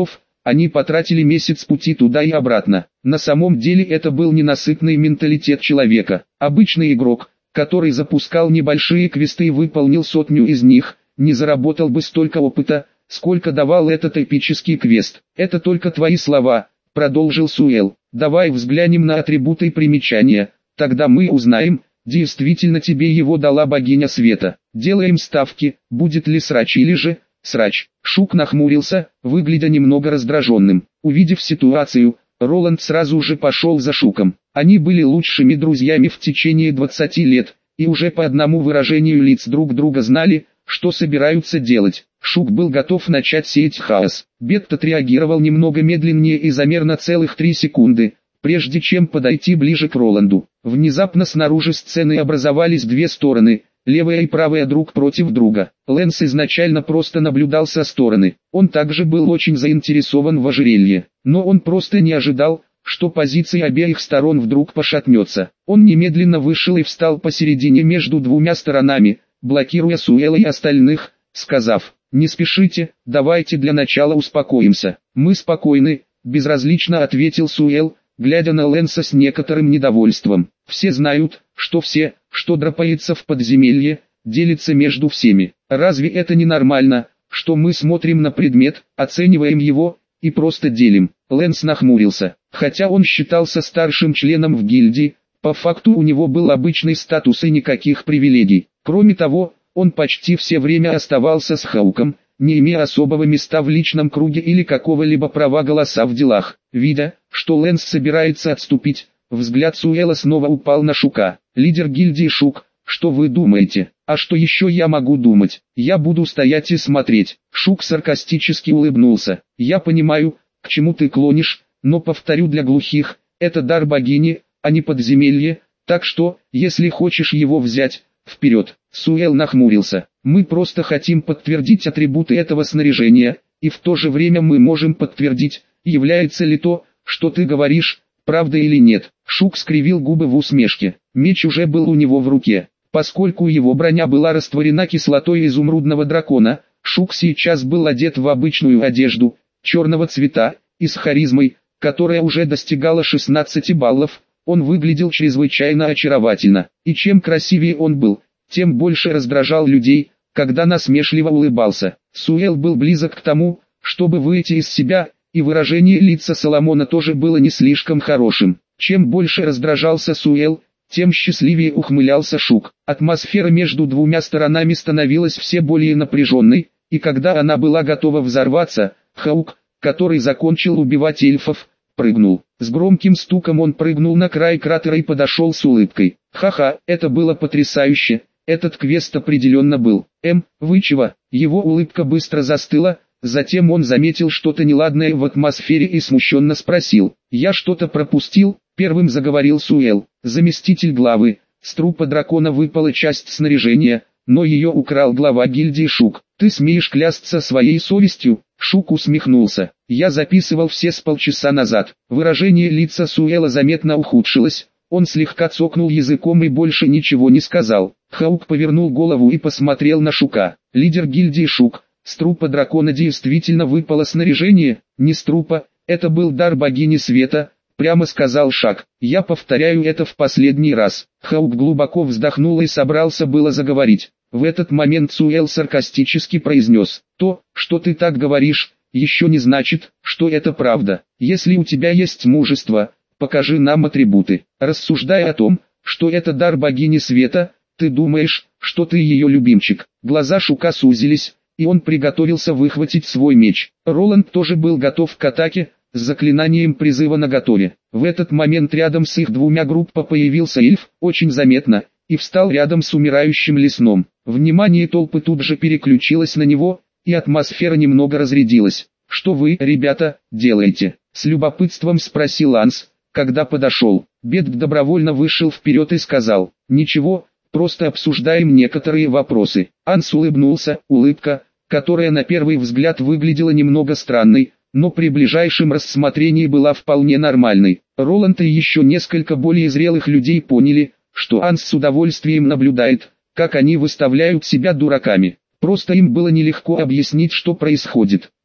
Они потратили месяц пути туда и обратно. На самом деле это был ненасытный менталитет человека. Обычный игрок, который запускал небольшие квесты и выполнил сотню из них, не заработал бы столько опыта, сколько давал этот эпический квест. Это только твои слова, продолжил Суэл. Давай взглянем на атрибуты и примечания, тогда мы узнаем, действительно тебе его дала богиня света. Делаем ставки, будет ли срач или же срач. Шук нахмурился, выглядя немного раздраженным. Увидев ситуацию, Роланд сразу же пошел за Шуком. Они были лучшими друзьями в течение двадцати лет, и уже по одному выражению лиц друг друга знали, что собираются делать. Шук был готов начать сеять хаос. Бетт отреагировал немного медленнее и замер на целых три секунды, прежде чем подойти ближе к Роланду. Внезапно снаружи сцены образовались две стороны, левая и правая друг против друга. Лэнс изначально просто наблюдал со стороны. Он также был очень заинтересован в ожерелье, но он просто не ожидал, что позиция обеих сторон вдруг пошатнется. Он немедленно вышел и встал посередине между двумя сторонами, блокируя Суэла и остальных, сказав: «Не спешите, давайте для начала успокоимся». «Мы спокойны», — безразлично ответил Суэл, глядя на Лэнса с некоторым недовольством. «Все знают, что все, что драпается в подземелье, делится между всеми. Разве это не нормально, что мы смотрим на предмет, оцениваем его, и просто делим?» Лэнс нахмурился. Хотя он считался старшим членом в гильдии, по факту у него был обычный статус и никаких привилегий. Кроме того, он почти все время оставался с Хауком, не имея особого места в личном круге или какого-либо права голоса в делах. Видя, что Лэнс собирается отступить, взгляд Суэла снова упал на Шука. «Лидер гильдии Шук, что вы думаете? А что еще я могу думать? Я буду стоять и смотреть». Шук саркастически улыбнулся. «Я понимаю, к чему ты клонишь, но повторю для глухих, это дар богини, а не подземелье, так что, если хочешь его взять, вперед». Суэл нахмурился. «Мы просто хотим подтвердить атрибуты этого снаряжения, и в то же время мы можем подтвердить, является ли то, что ты говоришь, правда или нет». Шук скривил губы в усмешке. Меч уже был у него в руке. Поскольку его броня была растворена кислотой изумрудного дракона, Шук сейчас был одет в обычную одежду, черного цвета, и с харизмой, которая уже достигала шестнадцати баллов. Он выглядел чрезвычайно очаровательно, и чем красивее он был, тем больше раздражал людей, когда насмешливо улыбался. Суэл был близок к тому, чтобы выйти из себя, и выражение лица Соломона тоже было не слишком хорошим. Чем больше раздражался Суэл, тем счастливее ухмылялся Шук. Атмосфера между двумя сторонами становилась все более напряженной, и когда она была готова взорваться, Хаук, который закончил убивать эльфов, прыгнул. С громким стуком он прыгнул на край кратера и подошел с улыбкой. «Ха-ха, это было потрясающе, этот квест определенно был. Эм, вы чего?» Его улыбка быстро застыла, затем он заметил что-то неладное в атмосфере и смущенно спросил: «Я что-то пропустил?» Первым заговорил Суэл. «Заместитель главы, с трупа дракона выпала часть снаряжения, но ее украл глава гильдии Шук. Ты смеешь клясться своей совестью?» Шук усмехнулся. «Я записывал все с полчаса назад». Выражение лица Суэла заметно ухудшилось. Он слегка цокнул языком и больше ничего не сказал. Хаук повернул голову и посмотрел на Шука. «Лидер гильдии Шук, с трупа дракона действительно выпало снаряжение?» «Не с трупа, это был дар богини света», прямо сказал Шак. «Я повторяю это в последний раз». Хаук глубоко вздохнул и собрался было заговорить. В этот момент Суэл саркастически произнес: «То, что ты так говоришь, еще не значит, что это правда. Если у тебя есть мужество, покажи нам атрибуты». Рассуждая о том, что это дар богини света, ты думаешь, что ты ее любимчик. Глаза Шука сузились, и он приготовился выхватить свой меч. Роланд тоже был готов к атаке, с заклинанием призыва наготове. В этот момент рядом с их двумя группа появился эльф, очень заметно, и встал рядом с умирающим лесном. Внимание толпы тут же переключилось на него, и атмосфера немного разрядилась. «Что вы, ребята, делаете?» — с любопытством спросил Анс, когда подошел. Бетт добровольно вышел вперед и сказал: «Ничего, просто обсуждаем некоторые вопросы». Анс улыбнулся, улыбка, которая на первый взгляд выглядела немного странной, но при ближайшем рассмотрении была вполне нормальной. Роланд и еще несколько более зрелых людей поняли, что Анс с удовольствием наблюдает, как они выставляют себя дураками. Просто им было нелегко объяснить, что происходит.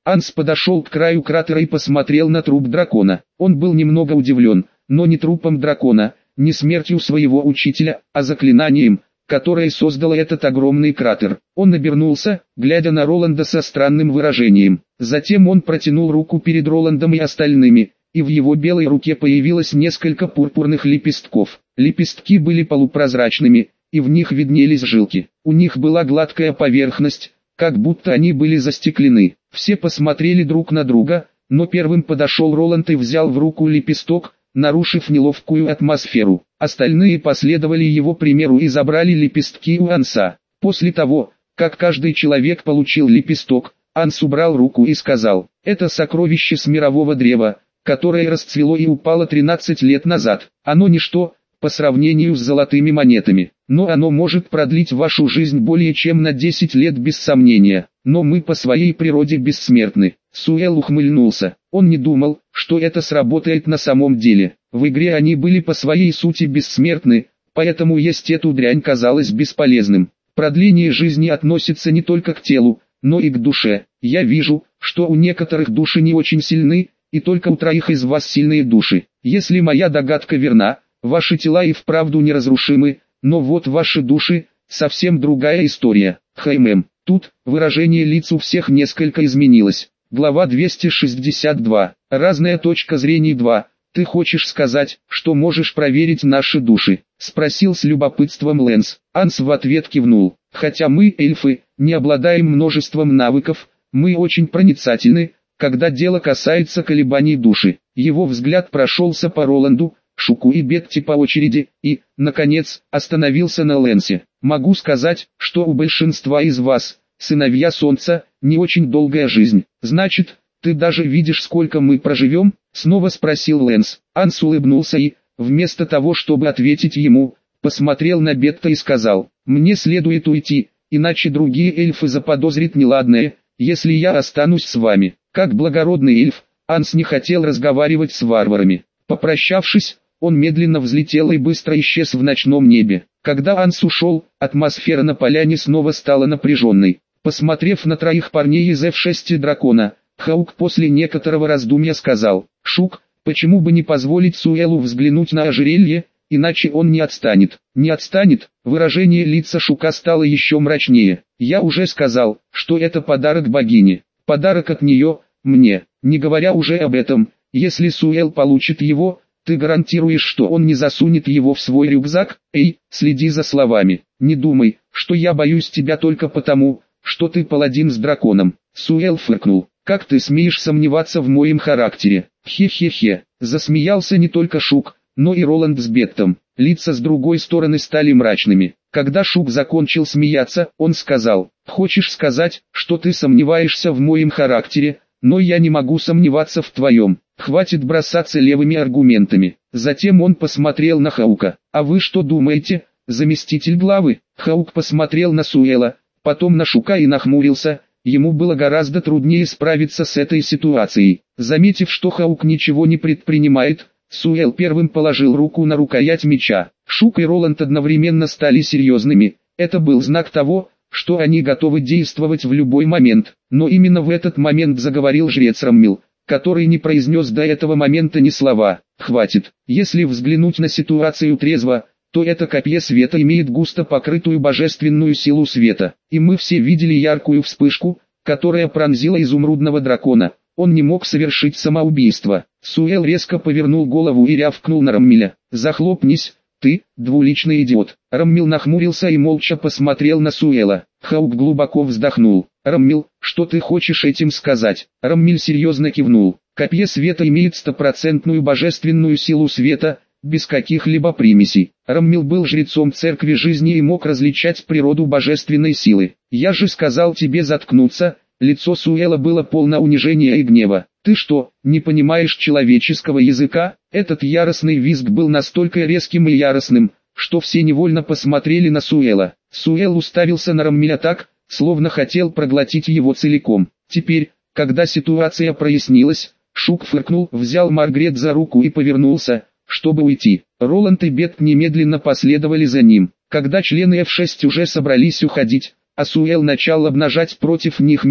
Анс подошел к краю кратера и посмотрел на труп дракона. Он был немного удивлен, но не трупом дракона, не смертью своего учителя, а заклинанием, которое создало этот огромный кратер. Он обернулся, глядя на Роланда со странным выражением. Затем он протянул руку перед Роландом и остальными, и в его белой руке появилось несколько пурпурных лепестков. Лепестки были полупрозрачными, и в них виднелись жилки. У них была гладкая поверхность, как будто они были застеклены. Все посмотрели друг на друга, но первым подошел Роланд и взял в руку лепесток, нарушив неловкую атмосферу. Остальные последовали его примеру и забрали лепестки у Анса. После того, как каждый человек получил лепесток, Анс убрал руку и сказал: «Это сокровище с мирового древа, которое расцвело и упало тринадцать лет назад. Оно ничто по сравнению с золотыми монетами, но оно может продлить вашу жизнь более чем на десять лет без сомнения. Но мы по своей природе бессмертны». Суэл ухмыльнулся. Он не думал, что это сработает на самом деле. В игре они были по своей сути бессмертны, поэтому есть эту дрянь казалось бесполезным. Продление жизни относится не только к телу, но и к душе. Я вижу, что у некоторых души не очень сильны, и только у троих из вас сильные души. Если моя догадка верна, ваши тела и вправду неразрушимы, но вот ваши души – совсем другая история. Хм. Тут выражение лиц у всех несколько изменилось. Глава двести шестьдесят два. Разная точка зрения два. «Ты хочешь сказать, что можешь проверить наши души?» – спросил с любопытством Лэнс. Анс в ответ кивнул. «Хотя мы, эльфы, не обладаем множеством навыков, мы очень проницательны, когда дело касается колебаний души». Его взгляд прошелся по Роланду, Шуку и Бетти по очереди, и, наконец, остановился на Лэнсе. «Могу сказать, что у большинства из вас, сыновья Солнца, не очень долгая жизнь. Значит, ты даже видишь, сколько мы проживем?» — снова спросил Лэнс. Анс улыбнулся и, вместо того чтобы ответить ему, посмотрел на Бетта и сказал: «Мне следует уйти, иначе другие эльфы заподозрят неладное, если я останусь с вами». Как благородный эльф, Анс не хотел разговаривать с варварами. Попрощавшись, он медленно взлетел и быстро исчез в ночном небе. Когда Анс ушел, атмосфера на поляне снова стала напряженной. Посмотрев на троих парней из эф шесть дракона, Хаук после некоторого раздумья сказал: «Шук, почему бы не позволить Суэлу взглянуть на ожерелье, иначе он не отстанет». «Не отстанет?» Выражение лица Шука стало еще мрачнее. «Я уже сказал, что это подарок богине. Подарок от нее, мне. Не говоря уже об этом, если Суэл получит его, ты гарантируешь, что он не засунет его в свой рюкзак? Эй, следи за словами. Не думай, что я боюсь тебя только потому, что ты паладин с драконом». Суэл фыркнул. «Как ты смеешь сомневаться в моем характере?» «Хе-хе-хе». Засмеялся не только Шук, но и Роланд с Беттом. Лица с другой стороны стали мрачными. Когда Шук закончил смеяться, он сказал: «Хочешь сказать, что ты сомневаешься в моем характере, но я не могу сомневаться в твоем. Хватит бросаться левыми аргументами». Затем он посмотрел на Хаука. «А вы что думаете, заместитель главы?» Хаук посмотрел на Суэла, потом на Шука и нахмурился. Ему было гораздо труднее справиться с этой ситуацией. Заметив, что Хаук ничего не предпринимает, Суэл первым положил руку на рукоять меча. Шук и Роланд одновременно стали серьезными. Это был знак того, что они готовы действовать в любой момент. Но именно в этот момент заговорил жрец Раммил, который не произнес до этого момента ни слова. «Хватит. Если взглянуть на ситуацию трезво, то это копье света имеет густо покрытую божественную силу света. И мы все видели яркую вспышку, которая пронзила изумрудного дракона. Он не мог совершить самоубийство». Суэл резко повернул голову и рявкнул на Раммиля: «Захлопнись, ты, двуличный идиот». Раммил нахмурился и молча посмотрел на Суэла. Хаук глубоко вздохнул. «Раммил, что ты хочешь этим сказать?» Раммиль серьезно кивнул. «Копье света имеет стопроцентную божественную силу света, без каких-либо примесей». Раммил был жрецом церкви жизни и мог различать природу божественной силы. «Я же сказал тебе заткнуться». Лицо Суэла было полно унижения и гнева. «Ты что, не понимаешь человеческого языка?» Этот яростный визг был настолько резким и яростным, что все невольно посмотрели на Суэла. Суэл уставился на Раммиля так, словно хотел проглотить его целиком. Теперь, когда ситуация прояснилась, Шук фыркнул, взял Маргарет за руку и повернулся, чтобы уйти. Роланд и Бетт немедленно последовали за ним. Когда члены эф шесть уже собрались уходить, а Суэл начал обнажать против них меч,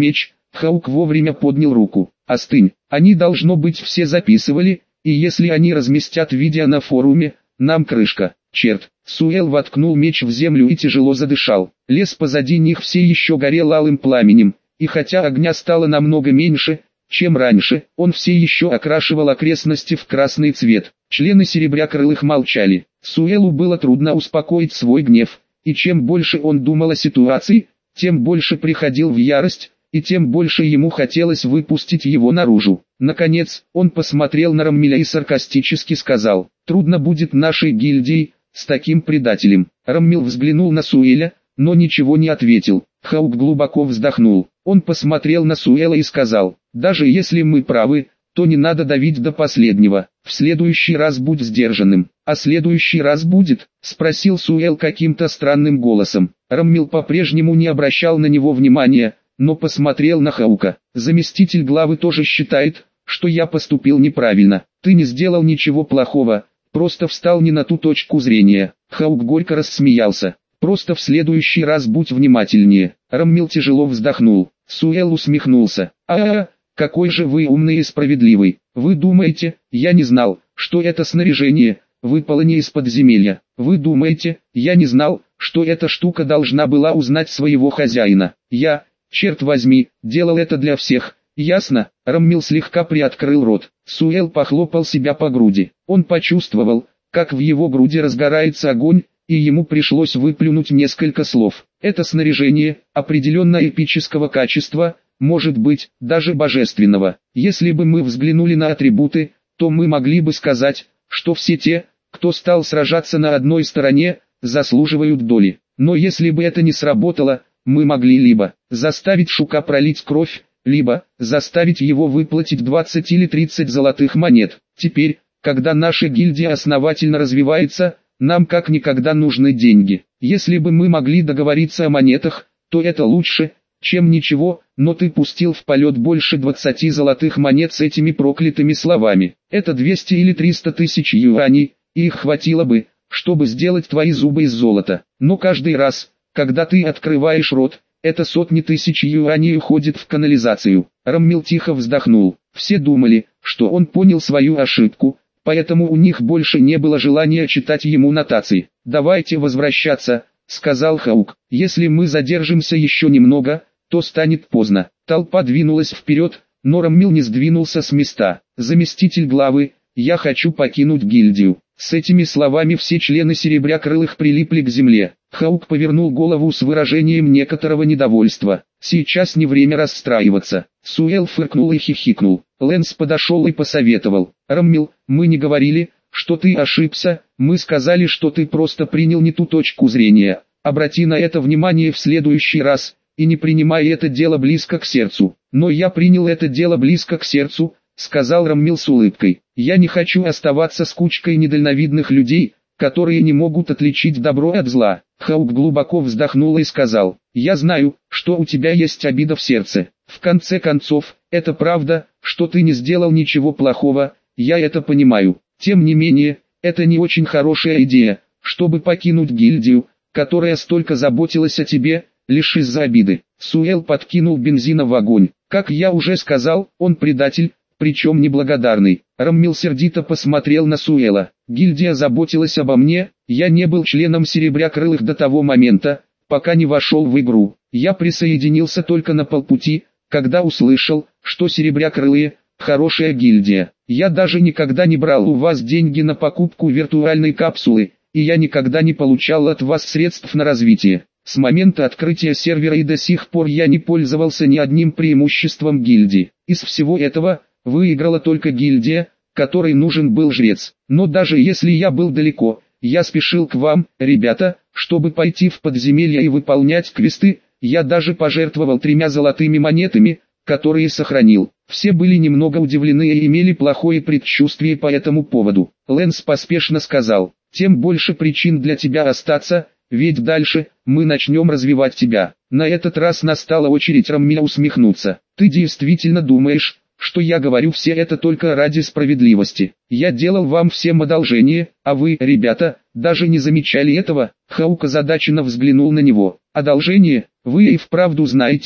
Хаук вовремя поднял руку. Остынь, они должно быть все записывали, и если они разместят видео на форуме, нам крышка. Черт, Суэл воткнул меч в землю и тяжело задышал. Лес позади них все еще горел алым пламенем, и хотя огня стало намного меньше, чем раньше, он все еще окрашивал окрестности в красный цвет. Члены Серебрякрылых молчали. Суэлу было трудно успокоить свой гнев, и чем больше он думал о ситуации, тем больше приходил в ярость, и тем больше ему хотелось выпустить его наружу. Наконец, он посмотрел на Раммиля и саркастически сказал: «Трудно будет нашей гильдии с таким предателем». Раммил взглянул на Суэля, но ничего не ответил. Хаук глубоко вздохнул. Он посмотрел на Суэла и сказал: «Даже если мы правы, то не надо давить до последнего. В следующий раз будь сдержанным». «А следующий раз будет?» — спросил Суэл каким-то странным голосом. Раммил по-прежнему не обращал на него внимания, но посмотрел на Хаука. «Заместитель главы тоже считает, что я поступил неправильно. Ты не сделал ничего плохого, просто встал не на ту точку зрения». Хаук горько рассмеялся. «Просто в следующий раз будь внимательнее». Раммил тяжело вздохнул. Суэл усмехнулся. «А-а-а, какой же вы умный и справедливый. Вы думаете, я не знал, что это снаряжение выпало не из подземелья? Вы думаете, я не знал, что эта штука должна была узнать своего хозяина? Я, черт возьми, делал это для всех, ясно?» Раммил слегка приоткрыл рот. Суэл похлопал себя по груди. Он почувствовал, как в его груди разгорается огонь, и ему пришлось выплюнуть несколько слов. «Это снаряжение, определенно эпического качества, может быть, даже божественного. Если бы мы взглянули на атрибуты, то мы могли бы сказать, что все те, кто стал сражаться на одной стороне, заслуживают доли. Но если бы это не сработало, мы могли либо заставить Шука пролить кровь, либо заставить его выплатить двадцать или тридцать золотых монет. Теперь, когда наша гильдия основательно развивается, нам как никогда нужны деньги. Если бы мы могли договориться о монетах, то это лучше, чем ничего, но ты пустил в полет больше двадцати золотых монет с этими проклятыми словами. Это двести или триста тысяч юаней, и их хватило бы, чтобы сделать твои зубы из золота. Но каждый раз, когда ты открываешь рот, это сотни тысяч юаней уходит в канализацию». Раммил тихо вздохнул. Все думали, что он понял свою ошибку, поэтому у них больше не было желания читать ему нотации. «Давайте возвращаться», — сказал Хаук. «Если мы задержимся еще немного, то станет поздно». Толпа двинулась вперед, но Раммил не сдвинулся с места. «Заместитель главы, я хочу покинуть гильдию». С этими словами все члены Серебрякрылых прилипли к земле. Хаук повернул голову с выражением некоторого недовольства. «Сейчас не время расстраиваться». Суэл фыркнул и хихикнул. Лэнс подошел и посоветовал: «Раммил, мы не говорили, что ты ошибся, мы сказали, что ты просто принял не ту точку зрения. Обрати на это внимание в следующий раз, и не принимай это дело близко к сердцу». «Но я принял это дело близко к сердцу», — сказал Раммил с улыбкой. «Я не хочу оставаться с кучкой недальновидных людей, которые не могут отличить добро от зла». Хаук глубоко вздохнул и сказал: «Я знаю, что у тебя есть обида в сердце. В конце концов, это правда, что ты не сделал ничего плохого, я это понимаю. Тем не менее, это не очень хорошая идея, чтобы покинуть гильдию, которая столько заботилась о тебе, лишь из-за обиды». Суэл подкинул бензина в огонь. «Как я уже сказал, он предатель, причем неблагодарный». Раммил сердито посмотрел на Суэла. «Гильдия заботилась обо мне, я не был членом Серебрякрылых до того момента, пока не вошел в игру. Я присоединился только на полпути, когда услышал, что Серебрякрылые – хорошая гильдия. Я даже никогда не брал у вас деньги на покупку виртуальной капсулы, и я никогда не получал от вас средств на развитие. С момента открытия сервера и до сих пор я не пользовался ни одним преимуществом гильдии. Из всего этого выиграла только гильдия, которой нужен был жрец. Но даже если я был далеко, я спешил к вам, ребята, чтобы пойти в подземелье и выполнять квесты. Я даже пожертвовал тремя золотыми монетами, которые сохранил». Все были немного удивлены и имели плохое предчувствие по этому поводу. Лэнс поспешно сказал: «Тем больше причин для тебя остаться, ведь дальше мы начнем развивать тебя». На этот раз настала очередь Раммиля усмехнуться. «Ты действительно думаешь, что я говорю все это только ради справедливости? Я делал вам всем одолжение, а вы, ребята, даже не замечали этого?» Хаук озадаченно взглянул на него. «Одолжение? Вы и вправду знаете,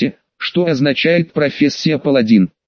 что означает профессия паладин.